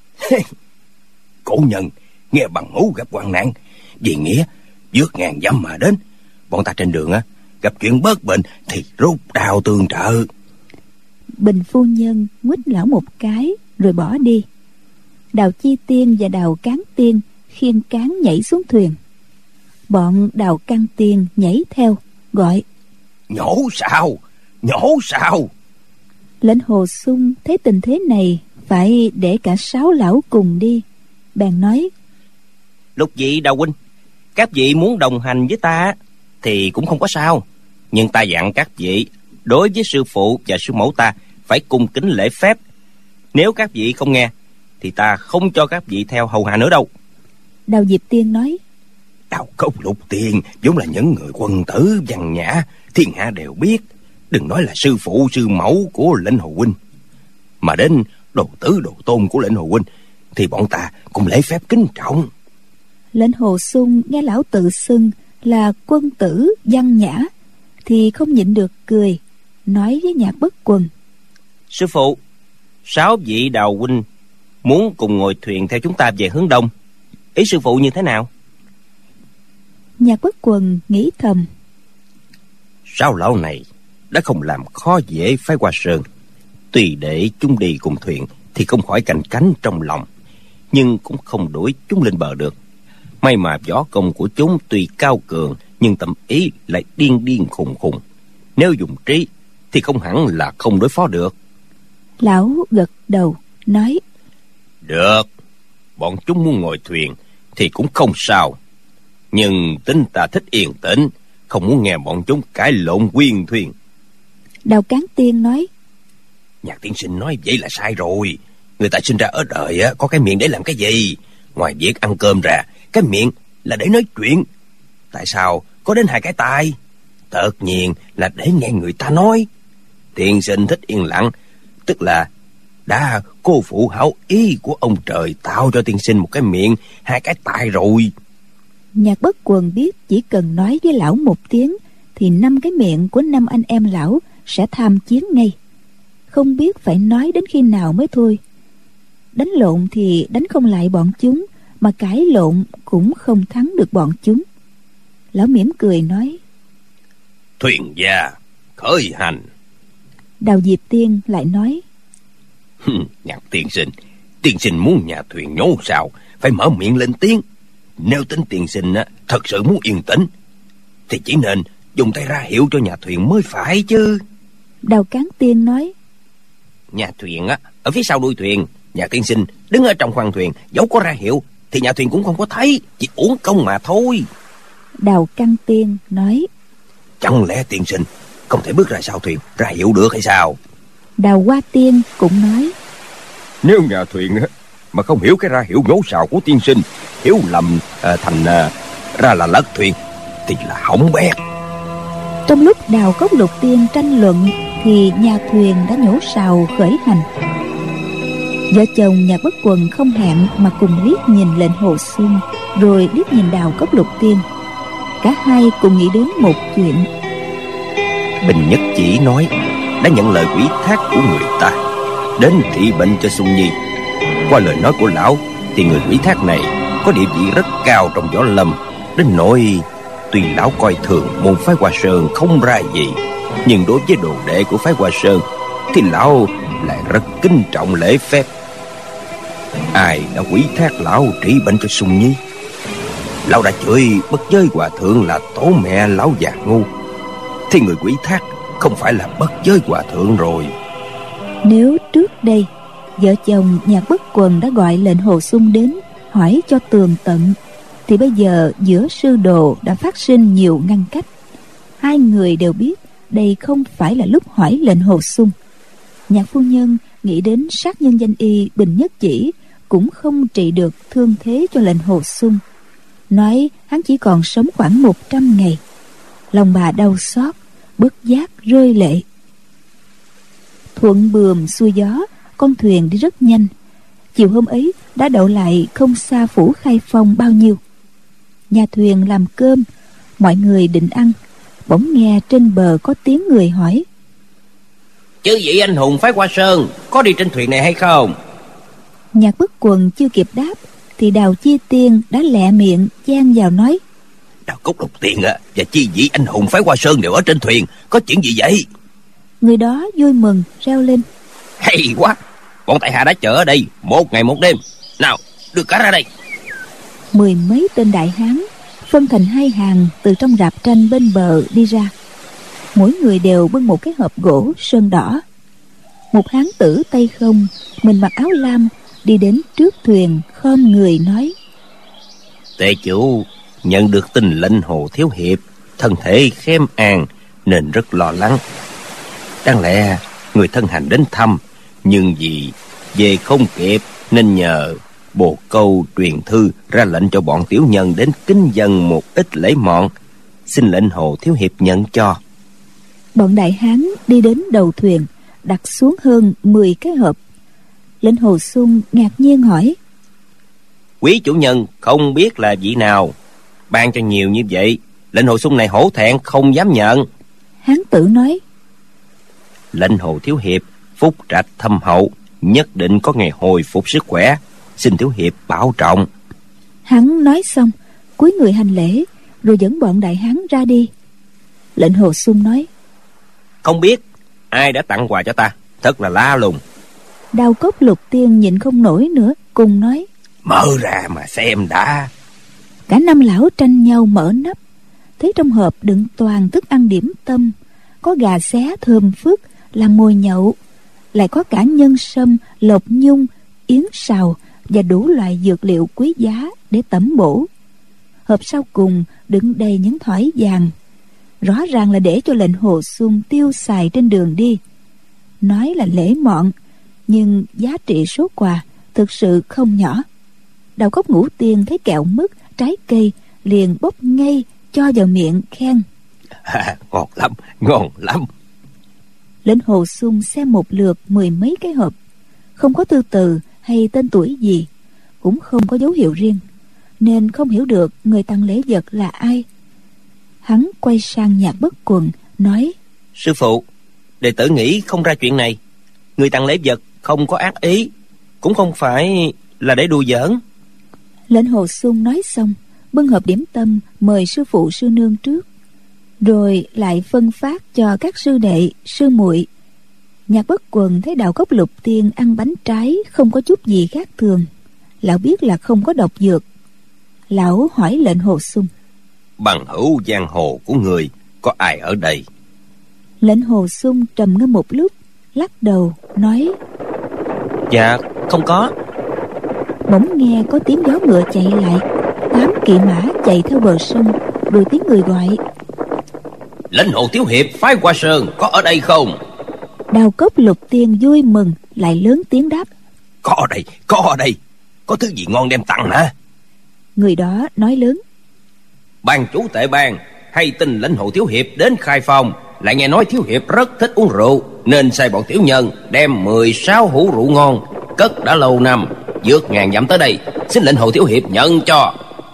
Cổ nhân nghe bằng hữu gặp hoạn nạn, vì nghĩa vượt ngàn dặm mà đến. Bọn ta trên đường á gặp chuyện bớt bệnh thì rút đào tương trợ. Bình phu nhân nguýt lão một cái rồi bỏ đi. Đào Chi Tiên và Đào Cán Tiên khiêng cán nhảy xuống thuyền. Bọn Đào Căn Tiên nhảy theo gọi: Nhổ sao, nhổ sao. Lệnh Hồ Xung thấy tình thế này phải để cả sáu lão cùng đi, bèn nói: Lục vị Đào huynh, các vị muốn đồng hành với ta thì cũng không có sao, nhưng ta dặn các vị đối với sư phụ và sư mẫu ta phải cung kính lễ phép. Nếu các vị không nghe thì ta không cho các vị theo hầu hạ nữa đâu. Đào Diệp Tiên nói: Đào Cốc Lục Tiên vốn là những người quân tử văn nhã, thiên hạ đều biết. Đừng nói là sư phụ sư mẫu của Lệnh Hồ huynh, mà đến đồ tứ đồ tôn của Lệnh Hồ huynh thì bọn ta cũng lễ phép kính trọng. Lệnh Hồ Xung nghe lão tự xưng là quân tử văn nhã thì không nhịn được cười, nói với Nhạc Bất Quần: Sư phụ, sáu vị Đào huynh muốn cùng ngồi thuyền theo chúng ta về hướng đông, ý sư phụ như thế nào? Nhạc Bất Quần nghĩ thầm: Sáu lão này đã không làm khó dễ phái Hoa Sơn, tùy để chúng đi cùng thuyền thì không khỏi canh cánh trong lòng, nhưng cũng không đuổi chúng lên bờ được. May mà võ công của chúng tuy cao cường nhưng tâm ý lại điên điên khùng khùng, nếu dùng trí thì không hẳn là không đối phó được. Lão gật đầu nói: Được, bọn chúng muốn ngồi thuyền thì cũng không sao, Nhưng tính ta thích yên tĩnh, không muốn nghe bọn chúng cãi lộn quyên thuyền. Đào Cán Tiên nói: Nhạc tiên sinh nói vậy là sai rồi. Người ta sinh ra ở đời á, có cái miệng để làm cái gì? Ngoài việc ăn cơm ra, cái miệng là để nói chuyện. Tại sao có đến hai cái tai? Tất nhiên là để nghe người ta nói. Tiên sinh thích yên lặng, tức là đã cô phụ hảo ý của ông trời tạo cho tiên sinh một cái miệng, hai cái tai rồi. Nhạc Bất Quần biết chỉ cần nói với lão một tiếng thì năm cái miệng của năm anh em lão sẽ tham chiến ngay, không biết phải nói đến khi nào mới thôi. Đánh lộn thì đánh không lại bọn chúng, mà cãi lộn cũng không thắng được bọn chúng. Lão mỉm cười nói: Thuyền gia khởi hành. Đào Diệp Tiên lại nói: Nhạc tiên sinh, tiên sinh muốn nhà thuyền nhổ sao phải mở miệng lên tiếng. Nếu tính tiên sinh á, thật sự muốn yên tĩnh thì chỉ nên dùng tay ra hiệu cho nhà thuyền mới phải chứ. Đào Cán Tiên nói: Nhà thuyền á ở phía sau đuôi thuyền, nhà tiên sinh đứng ở trong khoang thuyền, dẫu có ra hiệu thì nhà thuyền cũng không có thấy, chỉ uổng công mà thôi. Đào Căn Tiên nói: Chẳng lẽ tiên sinh không thể bước ra sau thuyền ra hiệu được hay sao? Đào Hoa Tiên cũng nói: Nếu nhà thuyền á mà không hiểu cái ra hiệu nhổ sào của tiên sinh, hiểu lầm à, thành à, ra là lật thuyền thì là hỏng bét. Trong lúc Đào Cốc Lục Tiên tranh luận thì nhà thuyền đã nhổ sào khởi hành. Vợ chồng Nhạc Bất Quần không hẹn mà cùng liếc nhìn lệnh Hồ Xuân, rồi liếc nhìn Đào Cốc Lục Tiên. Cả hai cùng nghĩ đến một chuyện. Bình Nhất Chỉ nói đã nhận lời ủy thác của người ta đến trị bệnh cho Xuân Nhi. Qua lời nói của lão thì người ủy thác này có địa vị rất cao trong võ lâm, đến nỗi tuy lão coi thường môn phái Hoa Sơn không ra gì, nhưng đối với đồ đệ của phái Hoa Sơn thì lão lại rất kính trọng lễ phép. Ai đã ủy thác lão trị bệnh cho Xuân Nhi? Lão đã chửi bất giới hòa thượng là tổ mẹ lão già ngu, thì người ủy thác không phải là bất giới hòa thượng rồi. Nếu trước đây vợ chồng Nhạc Bất Quần đã gọi lệnh Hồ Xuân đến hỏi cho tường tận, thì bây giờ giữa sư đồ đã phát sinh nhiều ngăn cách. Hai người đều biết đây không phải là lúc hỏi lệnh Hồ Xuân. Nhạc phu nhân nghĩ đến sát nhân danh y Bình Nhất Chỉ cũng không trị được thương thế cho lệnh Hồ Xuân, nói hắn chỉ còn sống khoảng một trăm ngày. Lòng bà đau xót, bất giác rơi lệ. Thuận buồm xuôi gió, con thuyền đi rất nhanh. Chiều hôm ấy đã đậu lại không xa phủ Khai Phong bao nhiêu. Nhà thuyền làm cơm, mọi người định ăn, bỗng nghe trên bờ có tiếng người hỏi: Chứ vị anh hùng phái Hoa Sơn có đi trên thuyền này hay không? Nhạc Bất Quần chưa kịp đáp thì Đào Chi Tiên đã lẹ miệng chen vào nói: Đào Cốc Lục Tiên á và chi vị anh hùng phái Hoa Sơn đều ở trên thuyền, có chuyện gì vậy? Người đó vui mừng reo lên: Hay quá, bọn tại hạ đã chờ ở đây một ngày một đêm, nào đưa cả ra đây. Mười mấy tên đại hán phân thành hai hàng từ trong rạp tranh bên bờ đi ra. Mỗi người đều bưng một cái hộp gỗ sơn đỏ. Một hán tử tay không, mình mặc áo lam, đi đến trước thuyền khom người nói: Tề chủ nhận được tin lệnh Hồ thiếu hiệp thân thể kém an nên rất lo lắng. Đáng lẽ người thân hành đến thăm, nhưng vì về không kịp nên nhờ bồ câu truyền thư ra lệnh cho bọn tiểu nhân đến kính dâng một ít lễ mọn, xin lệnh Hồ thiếu hiệp nhận cho. Bọn đại hán đi đến đầu thuyền, đặt xuống hơn mười cái hộp. Lệnh Hồ Xuân ngạc nhiên hỏi: Quý chủ nhân không biết là vị nào ban cho nhiều như vậy? Lệnh Hồ Xuân này hổ thẹn không dám nhận. Hán tử nói: Lệnh Hồ thiếu hiệp phúc trạch thâm hậu, nhất định có ngày hồi phục sức khỏe, xin thiếu hiệp bảo trọng. Hắn nói xong cúi người hành lễ, rồi dẫn bọn đại hán ra đi. Lệnh Hồ Xuân nói: Không biết ai đã tặng quà cho ta, thật là la lùng. Đào Cốc Lục Tiên nhịn không nổi nữa, cùng nói: Mở ra mà xem đã. Cả năm lão tranh nhau mở nắp, thấy trong hộp đựng toàn thức ăn điểm tâm, có gà xé thơm phức làm mồi nhậu, lại có cả nhân sâm, lộc nhung, yến sào và đủ loại dược liệu quý giá để tẩm bổ. hộp sau cùng đựng đầy những thỏi vàng, rõ ràng là để cho lệnh Hồ Xuân tiêu xài trên đường đi. Nói là lễ mọn, nhưng giá trị số quà thực sự không nhỏ. Đào Cốc Ngũ Tiên thấy kẹo mứt, trái cây liền bốc ngay cho vào miệng khen: À, ngon lắm, ngon lắm. Lệnh Hồ Xuân xem một lượt mười mấy cái hộp, không có thư từ hay tên tuổi gì, cũng không có dấu hiệu riêng, nên không hiểu được người tặng lễ vật là ai. Hắn quay sang Nhạc Bất Quần nói: Sư phụ, đệ tử nghĩ không ra chuyện này. Người tặng lễ vật không có ác ý, cũng không phải là để đùa giỡn. Lệnh Hồ Xuân nói xong, bưng hộp điểm tâm mời sư phụ sư nương trước, rồi lại phân phát cho các sư đệ sư muội. Nhạc Bất Quần thấy Đào Cốc Lục Tiên ăn bánh trái không có chút gì khác thường, lão biết là không có độc dược. Lão hỏi lệnh Hồ Xuân: Bằng hữu giang hồ của người có ai ở đây? Lệnh Hồ Xuân trầm ngâm một lúc, lắc đầu nói: Dạ không có. Bỗng nghe có tiếng gió ngựa chạy lại, tám kỵ mã chạy theo bờ sông, rồi tiếng người gọi: Lệnh Hồ thiếu hiệp phái qua sơn có ở đây không? Đào Cốc Lục Tiên vui mừng, lại lớn tiếng đáp: Có ở đây, có ở đây. Có thứ gì ngon đem tặng hả? Người đó nói lớn: Ban chủ tệ bang hay tin Lệnh Hồ thiếu hiệp đến khai phong, lại nghe nói thiếu hiệp rất thích uống rượu, nên sai bọn tiểu nhân đem mười sáu hũ rượu ngon cất đã lâu năm, vượt ngàn dặm tới đây, xin Lệnh Hồ thiếu hiệp nhận cho.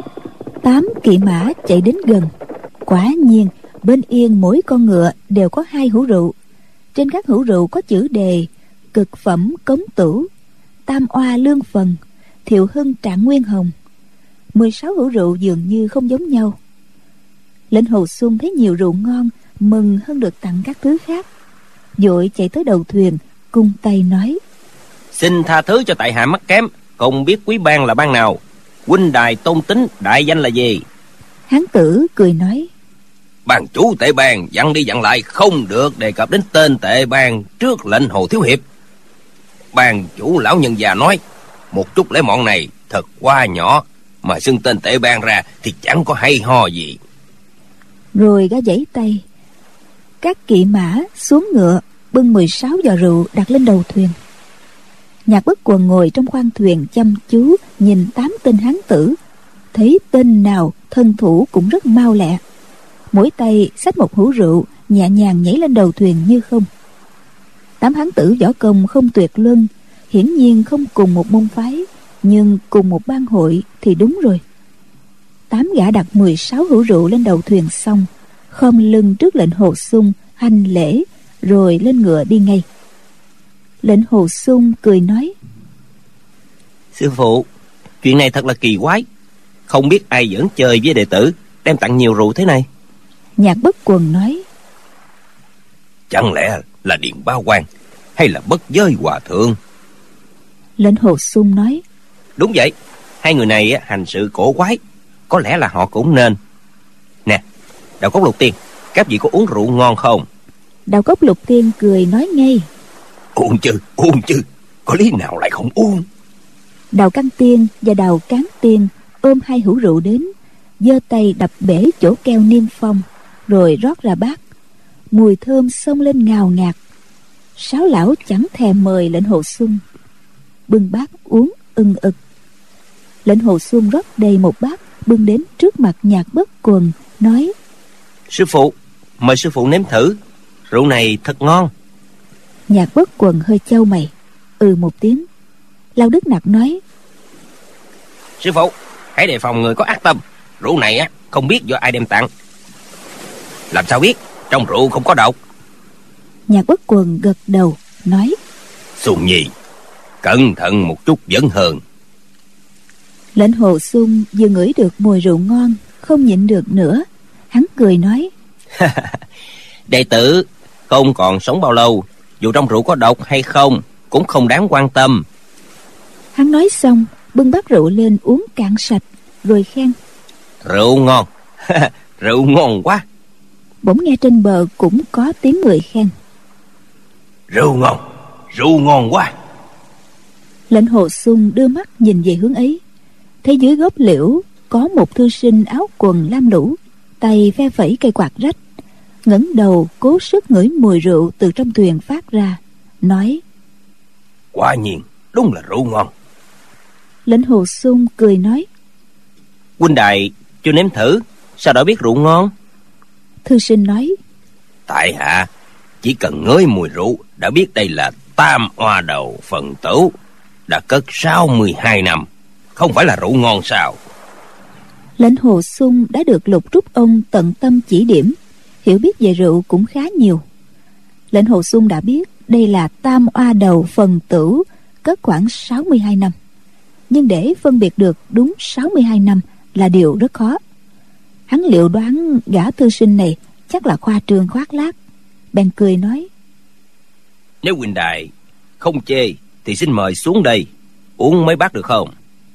Tám kỵ mã chạy đến gần, quả nhiên bên yên mỗi con ngựa đều có hai hũ rượu. Trên các hũ rượu có chữ đề: Cực phẩm Cống Tửu, Tam Oa Lương Phần, Thiệu Hưng Trạng Nguyên Hồng. Mười sáu hũ rượu dường như không giống nhau. Lệnh Hồ Xuân thấy nhiều rượu ngon, mừng hơn được tặng các thứ khác, vội chạy tới đầu thuyền, cung tay nói: Xin tha thứ cho tại hạ mắc kém, không biết quý bang là bang nào, huynh đài tôn tính đại danh là gì? Hán tử cười nói: Ban chủ tệ bang dặn đi dặn lại không được đề cập đến tên tệ bang trước Lệnh Hồ thiếu hiệp. Ban chủ lão nhân già nói một chút lễ mọn này thật quá nhỏ, mà xưng tên tệ bang ra thì chẳng có hay ho gì. Rồi gã giãy tay, các kỵ mã xuống ngựa, bưng mười sáu giò rượu đặt lên đầu thuyền. Nhạc Bất Quần ngồi trong khoang thuyền chăm chú nhìn tám tên hán tử, thấy tên nào thân thủ cũng rất mau lẹ, mỗi tay xách một hũ rượu, nhẹ nhàng nhảy lên đầu thuyền như không. Tám hán tử võ công không tuyệt luân, hiển nhiên không cùng một môn phái, nhưng cùng một bang hội thì đúng rồi. Tám gã đặt mười sáu hũ rượu lên đầu thuyền xong, khom lưng trước lệnh Hồ Xuân hành lễ, rồi lên ngựa đi ngay. Lệnh Hồ Xuân cười nói: Sư phụ, chuyện này thật là kỳ quái, không biết ai giỡn chơi với đệ tử đem tặng nhiều rượu thế này. Nhạc Bất Quần nói: Chẳng lẽ là Điền Ba Quan hay là Bất Giới Hòa Thượng? Lệnh Hồ Xuân nói: Đúng vậy, hai người này hành sự cổ quái, có lẽ là họ cũng nên. Nè, Đào Cốc Lục Tiên, các vị có uống rượu ngon không? Đào Cốc Lục Tiên cười nói ngay: Uống chứ, uống chứ, có lý nào lại không uống. Đào Căn Tiên và Đào Cán Tiên ôm hai hũ rượu đến, giơ tay đập bể chỗ keo niêm phong, rồi rót ra bát. Mùi thơm xông lên ngào ngạt. Sáu lão chẳng thèm mời lệnh Hồ Xuân, bưng bát uống ưng ực. Lệnh Hồ Xuân rót đầy một bát, bưng đến trước mặt Nhạc Bất Quần, nói: Sư phụ, mời sư phụ nếm thử, rượu này thật ngon. Nhạc Bất Quần hơi chau mày, ừ một tiếng. Lao Đức Nặc nói: Sư phụ, hãy đề phòng người có ác tâm. Rượu này á không biết do ai đem tặng. Làm sao biết? Trong rượu không có độc. Nhạc Bất Quần gật đầu nói: Xuân Nhi, cẩn thận một chút vẫn hơn. Lệnh Hồ Xuân vừa ngửi được mùi rượu ngon, không nhịn được nữa, hắn cười nói: Đệ tử không còn sống bao lâu, dù trong rượu có độc hay không cũng không đáng quan tâm. Hắn nói xong, bưng bát rượu lên uống cạn sạch, rồi khen: Rượu ngon, rượu ngon quá. Bỗng nghe trên bờ cũng có tiếng người khen: Rượu ngon, rượu ngon quá. Lệnh Hồ Xuân đưa mắt nhìn về hướng ấy, thấy dưới gốc liễu có một thư sinh áo quần lam lũ, tay phe phẩy cây quạt rách, ngẩng đầu cố sức ngửi mùi rượu từ trong thuyền phát ra, nói: Quả nhiên đúng là rượu ngon. Lệnh Hồ Xung cười nói: Huynh đài chưa nếm thử, sao đã biết rượu ngon? Thư sinh nói: Tại hạ chỉ cần ngửi mùi rượu đã biết đây là tam oa đầu phần tử, đã cất sáu mươi hai năm, không phải là rượu ngon sao? Lệnh Hồ Xung đã được Lục Trúc ông tận tâm chỉ điểm, hiểu biết về rượu cũng khá nhiều. Lệnh Hồ Xung đã biết đây là tam oa đầu phần tử, cất khoảng sáu mươi hai năm, nhưng để phân biệt được đúng sáu mươi hai năm là điều rất khó. Hắn liệu đoán gã thư sinh này chắc là khoa trương khoác lác, bèn cười nói: Nếu huynh đài không chê thì xin mời xuống đây uống mấy bát được không?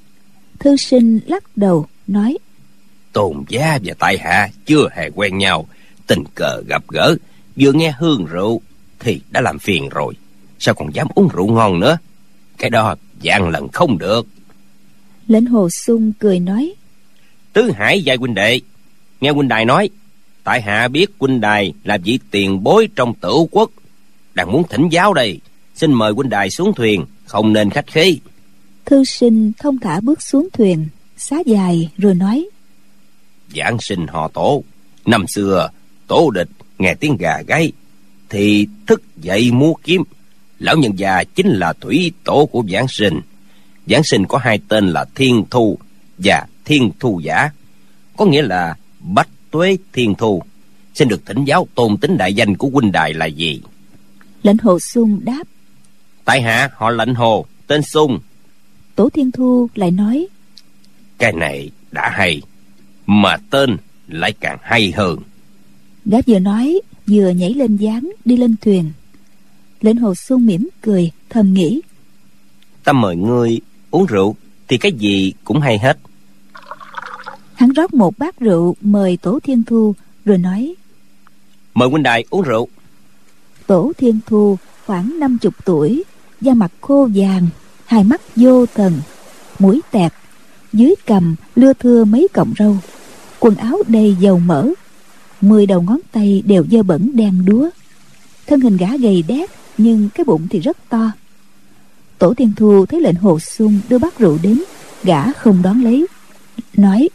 Thư sinh lắc đầu nói: Tôn giá và tại hạ chưa hề quen nhau, tình cờ gặp gỡ, vừa nghe hương rượu thì đã làm phiền rồi, sao còn dám uống rượu ngon nữa? Cái đó vạn lần không được. Lệnh Hồ Xung cười nói: Tứ Hải giai huynh đệ, nghe huynh đài nói, tại hạ biết huynh đài là vị tiền bối trong Tử Quốc, đang muốn thỉnh giáo đây, xin mời huynh đài xuống thuyền, không nên khách khí. Thư sinh thông thả bước xuống thuyền, xá dài rồi nói: Giảng sinh họ Tổ, năm xưa tổ địch nghe tiếng gà gáy thì thức dậy múa kiếm. Lão nhân già chính là thủy tổ của Giảng sinh. Giảng sinh có hai tên là Thiên Thu và Thiên Thu Giả, có nghĩa là Bách Tuế Thiên Thu. Xin được thỉnh giáo tôn tính đại danh của huynh đài là gì? Lệnh Hồ Xung đáp: Tại hạ họ Lệnh Hồ, tên Xung. Tổ Thiên Thu lại nói: Cái này đã hay, mà tên lại càng hay hơn. Gã vừa nói vừa nhảy lên gián đi lên thuyền. Lệnh Hồ Xung mỉm cười thầm nghĩ: Ta mời ngươi uống rượu thì cái gì cũng hay hết. Hắn rót một bát rượu mời Tổ Thiên Thu rồi nói: Mời huynh đài uống rượu. Tổ Thiên Thu khoảng năm chục tuổi, da mặt khô vàng, hai mắt vô thần, mũi tẹt, dưới cằm lưa thưa mấy cọng râu, quần áo đầy dầu mỡ, mười đầu ngón tay đều dơ bẩn đen đúa. Thân hình gã gầy đét nhưng cái bụng thì rất to. Tổ Thiên Thu thấy Lệnh Hồ Xung đưa bát rượu đến, gã không đón lấy, nói: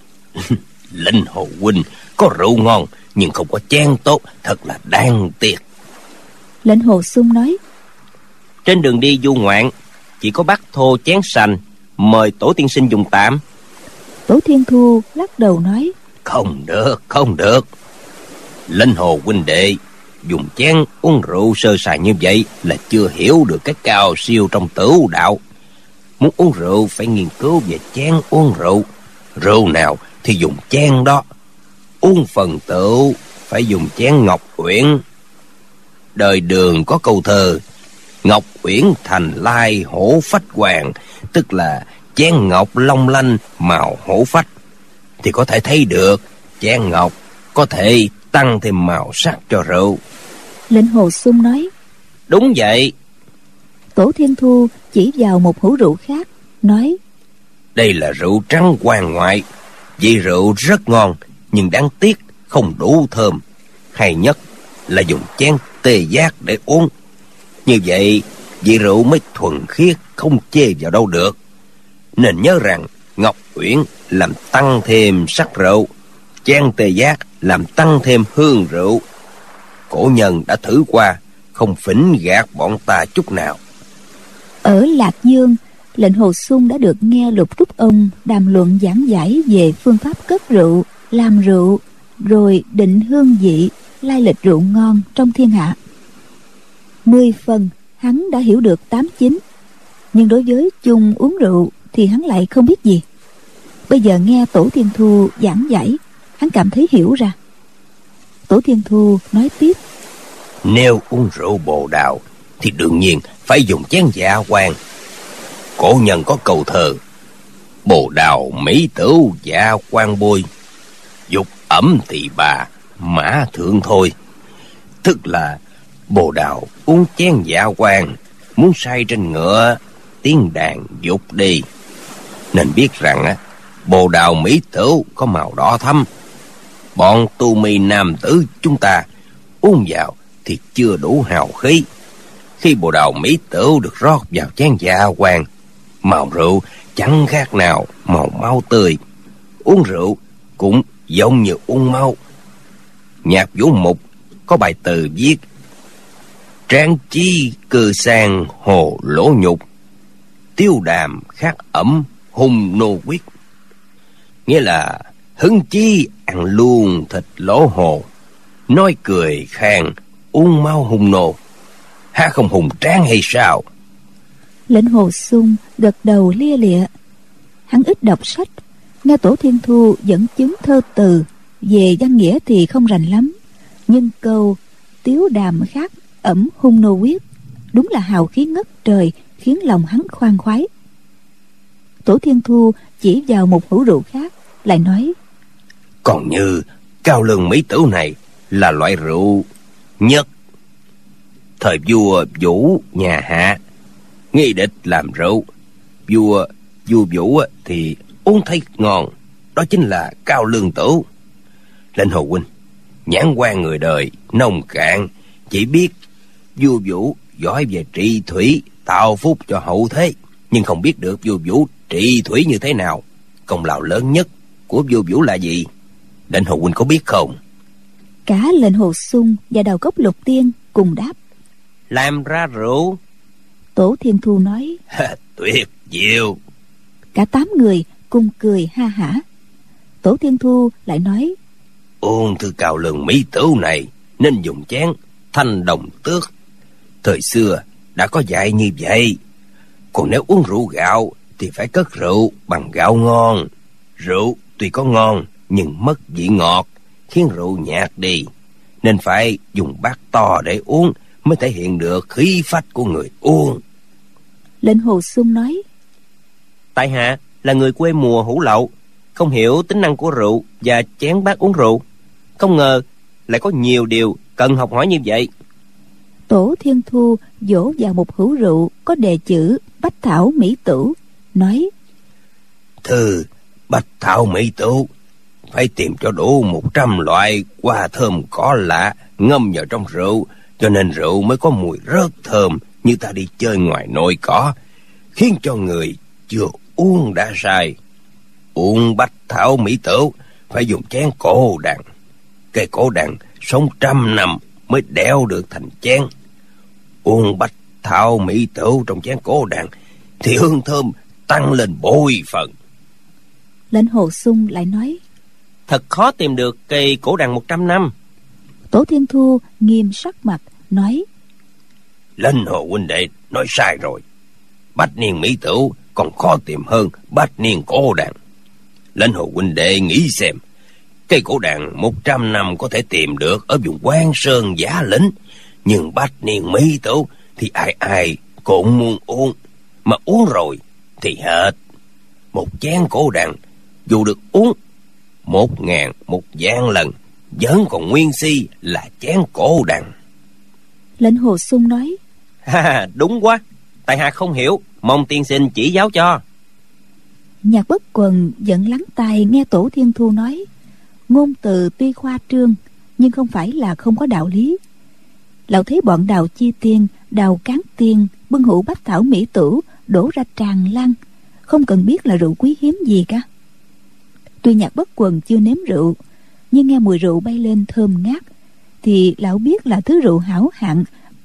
Lệnh Hồ huynh có rượu ngon nhưng không có chén tốt, thật là đáng tiếc. Lệnh Hồ Xung nói: Trên đường đi du ngoạn chỉ có bát thô chén sành, mời tổ tiên sinh dùng tạm. Tổ Thiên Thu lắc đầu nói: Không được, không được. Lệnh Hồ huynh đệ dùng chén uống rượu sơ sài như vậy là chưa hiểu được cái cao siêu trong tử đạo. Muốn uống rượu phải nghiên cứu về chén uống rượu. Rượu nào thì dùng chén đó. Uống phần tựu phải dùng chén ngọc uyển. Đời Đường có câu thơ: Ngọc uyển thành lai hổ phách hoàng, tức là chén ngọc long lanh màu hổ phách. Thì có thể thấy được chén ngọc có thể tăng thêm màu sắc cho rượu. Lệnh Hồ Xung nói: Đúng vậy. Tổ Thiên Thu chỉ vào một hũ rượu khác, nói: Đây là rượu trắng hoàng ngoại. Vị rượu rất ngon, nhưng đáng tiếc không đủ thơm. Hay nhất là dùng chén tê giác để uống. Như vậy vị rượu mới thuần khiết, không chê vào đâu được. Nên nhớ rằng ngọc uyển làm tăng thêm sắc rượu, chén tê giác làm tăng thêm hương rượu. Cổ nhân đã thử qua, không phỉnh gạt bọn ta chút nào. Ở Lạc Dương, Lệnh Hồ Xung đã được nghe Lục Trúc ông đàm luận giảng giải về phương pháp cất rượu, làm rượu, rồi định hương vị, lai lịch rượu ngon trong thiên hạ. Mười phần hắn đã hiểu được tám chín, nhưng đối với chung uống rượu thì hắn lại không biết gì. Bây giờ nghe Tổ Thiên Thu giảng giải, hắn cảm thấy hiểu ra. Tổ Thiên Thu nói tiếp: Nếu uống rượu bồ đào thì đương nhiên phải dùng chén dạ quang. Cổ nhân có câu thơ: Bồ đào mỹ tửu dạ quang bôi, dục ẩm thì bà mã thượng thôi. Tức là bồ đào uống chén dạ quang, muốn say trên ngựa tiếng đàn dục đi. Nên biết rằng á, Bồ đào mỹ tửu có màu đỏ thắm. Bọn tu mi nam tử chúng ta uống vào thì chưa đủ hào khí. Khi bồ đào mỹ tửu được rót vào chén dạ hoàng, màu rượu chẳng khác nào màu máu tươi. Uống rượu cũng giống như uống máu. Nhạc Vũ Mục có bài từ viết: tráng chi cư sang hồ lỗ nhục, tiêu đàm khát ẩm hung nô quyết. Nghĩa là hứng chí ăn luôn thịt lỗ hồ, nói cười khang uống máu hung nô. Há không hùng tráng hay sao? Lệnh Hồ Xung gật đầu lia lịa. Hắn ít đọc sách, nghe Tổ Thiên Thu dẫn chứng thơ từ về văn nghĩa thì không rành lắm, nhưng câu tiếu đàm khát ẩm hung nô quyết đúng là hào khí ngất trời, khiến lòng hắn khoan khoái. Tổ Thiên Thu chỉ vào một hũ rượu khác, lại nói: còn như cao lương mỹ tửu này là loại rượu nhất. Thời vua Vũ nhà Hạ nghi địch làm rượu, vua vua Vũ thì uống thấy ngon, đó chính là cao lương tửu. Lệnh Hồ huynh nhãn quan người đời nông cạn, chỉ biết vua Vũ giỏi về trị thủy, tạo phúc cho hậu thế, nhưng không biết được vua Vũ trị thủy như thế nào. Công lao lớn nhất của vua Vũ là gì? Lệnh Hồ huynh có biết không? Cả Lệnh Hồ Xung và Đào Cốc Lục Tiên cùng đáp: làm ra rượu. Tổ Thiên Thu nói: tuyệt diệu. Cả tám người cùng cười ha hả. Tổ Thiên Thu lại nói: uống thư cao lương mỹ tửu này nên dùng chén thanh đồng tước. Thời xưa đã có dạy như vậy. Còn nếu uống rượu gạo thì phải cất rượu bằng gạo ngon. Rượu tuy có ngon nhưng mất vị ngọt, khiến rượu nhạt đi, nên phải dùng bát to để uống mới thể hiện được khí phách của người uống. Lệnh Hồ Xung nói: tại hạ là người quê mùa Hữu Lậu, không hiểu tính năng của rượu và chén bát uống rượu, không ngờ lại có nhiều điều cần học hỏi như vậy. Tổ Thiên Thu vỗ vào một hũ rượu có đề chữ Bách Thảo Mỹ Tửu, nói: thư Bách Thảo Mỹ Tửu phải tìm cho đủ một trăm loại hoa thơm cỏ lạ ngâm vào trong rượu, cho nên rượu mới có mùi rất thơm như ta đi chơi ngoài nội cỏ, khiến cho người chưa uống đã say. Uống Bách Thảo Mỹ Tửu phải dùng chén cổ đằng. Cây cổ đằng sống trăm năm mới đeo được thành chén. Uống Bách Thảo Mỹ Tửu trong chén cổ đằng thì hương thơm tăng lên bội phần. Lệnh Hồ Xung lại nói: thật khó tìm được cây cổ đằng một trăm năm. Tổ Thiên Thu nghiêm sắc mặt nói: Lệnh Hồ huynh đệ nói sai rồi. Bách niên Mỹ Tửu còn khó tìm hơn bách niên cổ đằng. Lệnh Hồ huynh đệ nghĩ xem, cây cổ đằng một trăm năm có thể tìm được ở vùng Quan Sơn Giả Lĩnh, nhưng bách niên Mỹ Tửu thì ai ai cũng muốn uống, mà uống rồi thì hết. Một chén cổ đằng dù được uống một ngàn một vạn lần vẫn còn nguyên si là chén cổ đằng. Lệnh Hồ Xung nói: ha, đúng quá, tại hạ không hiểu, mong tiên sinh chỉ giáo cho. Nhạc Bất Quần vẫn lắng tai nghe Tổ Thiên Thu nói, ngôn từ tuy khoa trương nhưng không phải là không có đạo lý. Lão thấy bọn Đào Chi Tiên, Đào Cán Tiên bưng hũ Bách Thảo Mỹ Tửu đổ ra tràn lan, không cần biết là rượu quý hiếm gì cả. Tuy Nhạc Bất Quần chưa nếm rượu, nhưng nghe mùi rượu bay lên thơm ngát thì lão biết là thứ rượu hảo hạng,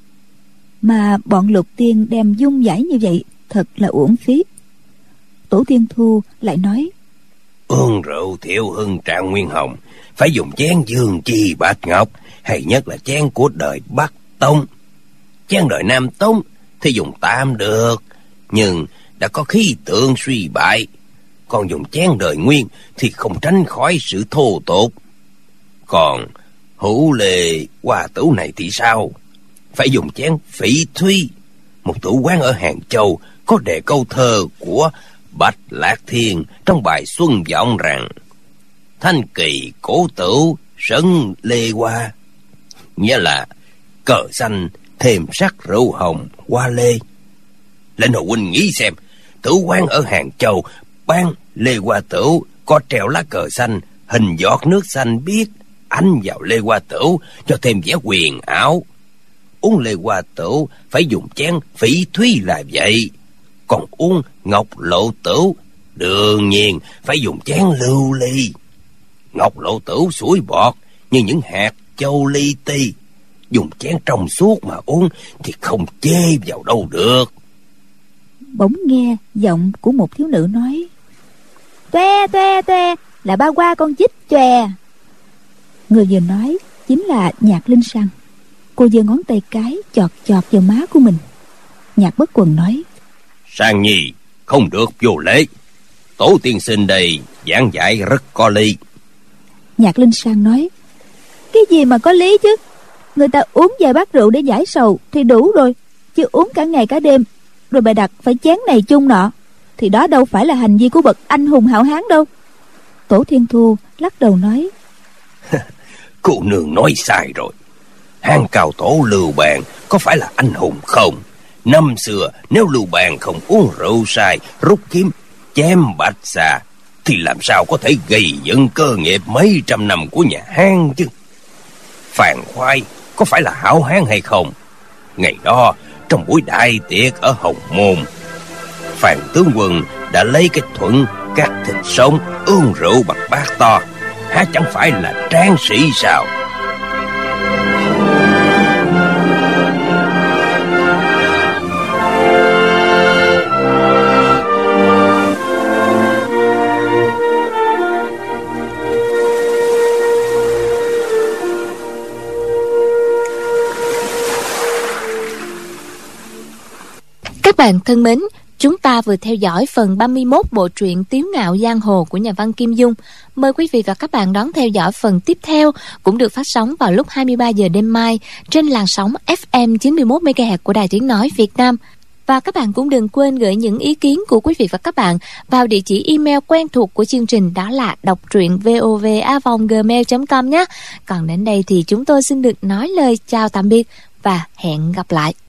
mà bọn Lục Tiên đem dung giải như vậy thật là uổng phí. Tổ Thiên Thu lại nói: uống rượu thiệu hưng Trạng Nguyên Hồng phải dùng chén dương chi bạch ngọc, hay nhất là chén của đời Bắc Tông. Chén đời Nam Tông thì dùng tạm được, nhưng đã có khí tượng suy bại. Còn dùng chén đời Nguyên thì không tránh khỏi sự thô tục. Còn Hữu Lê Hoa Tửu này thì sao? Phải dùng chén Phỉ Thúy. Một tử quán ở Hàng Châu có đề câu thơ của Bạch Lạc Thiên trong bài Xuân Vọng rằng: thanh kỳ cổ tửu sân lê hoa, nghĩa là cờ xanh thêm sắc rượu hồng hoa lê. Lệnh Hồ huynh nghĩ xem, tử quán ở Hàng Châu bán Lê Hoa Tửu có treo lá cờ xanh, hình giọt nước xanh biếc, ánh vào Lê Hoa Tửu cho thêm vẻ quyền ảo. Uống Lê Hoa Tửu phải dùng chén phỉ thúy là vậy. Còn uống Ngọc Lộ Tửu đương nhiên phải dùng chén lưu ly. Ngọc Lộ Tửu sủi bọt như những hạt châu li ti. Dùng chén trong suốt mà uống thì không chê vào đâu được. Bỗng nghe giọng của một thiếu nữ nói: "Toe toe toe, là ba qua con chích chòe." Người vừa nói chính là Nhạc Linh San. Cô giơ ngón tay cái chọt chọt vào má của mình. Nhạc Bất Quần nói: "Sang nhi, không được vô lễ. Tổ tiên sinh đây giảng dạy rất có lý." Nhạc Linh San nói: "Cái gì mà có lý chứ? Người ta uống vài bát rượu để giải sầu thì đủ rồi, chứ uống cả ngày cả đêm rồi bày đặt phải chén này chung nọ thì đó đâu phải là hành vi của bậc anh hùng hảo hán đâu." Tổ Thiên Thu lắc đầu nói: "Cô nương nói sai rồi. Hán cao tổ Lưu Bang có phải là anh hùng không? Năm xưa nếu Lưu Bang không uống rượu sai, rút kiếm chém Bạch Xà thì làm sao có thể gây dựng cơ nghiệp mấy trăm năm của nhà Hán chứ? Phàn Khoái có phải là hảo hán hay không? Ngày đó trong buổi đại tiệc ở Hồng Môn, Phàn tướng quân đã lấy cái thuận cắt thịt sống uống rượu bằng bát to, há chẳng phải là tráng sĩ sao? Các bạn thân mến, chúng ta vừa theo dõi phần ba mươi mốt bộ truyện Tiếu Ngạo Giang Hồ của nhà văn Kim Dung. Mời quý vị và các bạn đón theo dõi phần tiếp theo, cũng được phát sóng vào lúc hai mươi ba giờ đêm mai trên làn sóng ép em chín mươi mốt mê ga héc của Đài Tiếng Nói Việt Nam. Và các bạn cũng đừng quên gửi những ý kiến của quý vị và các bạn vào địa chỉ email quen thuộc của chương trình, đó là đọc truyện vov a vòng gmail chấm com nhé. Còn đến đây thì chúng tôi xin được nói lời chào tạm biệt và hẹn gặp lại.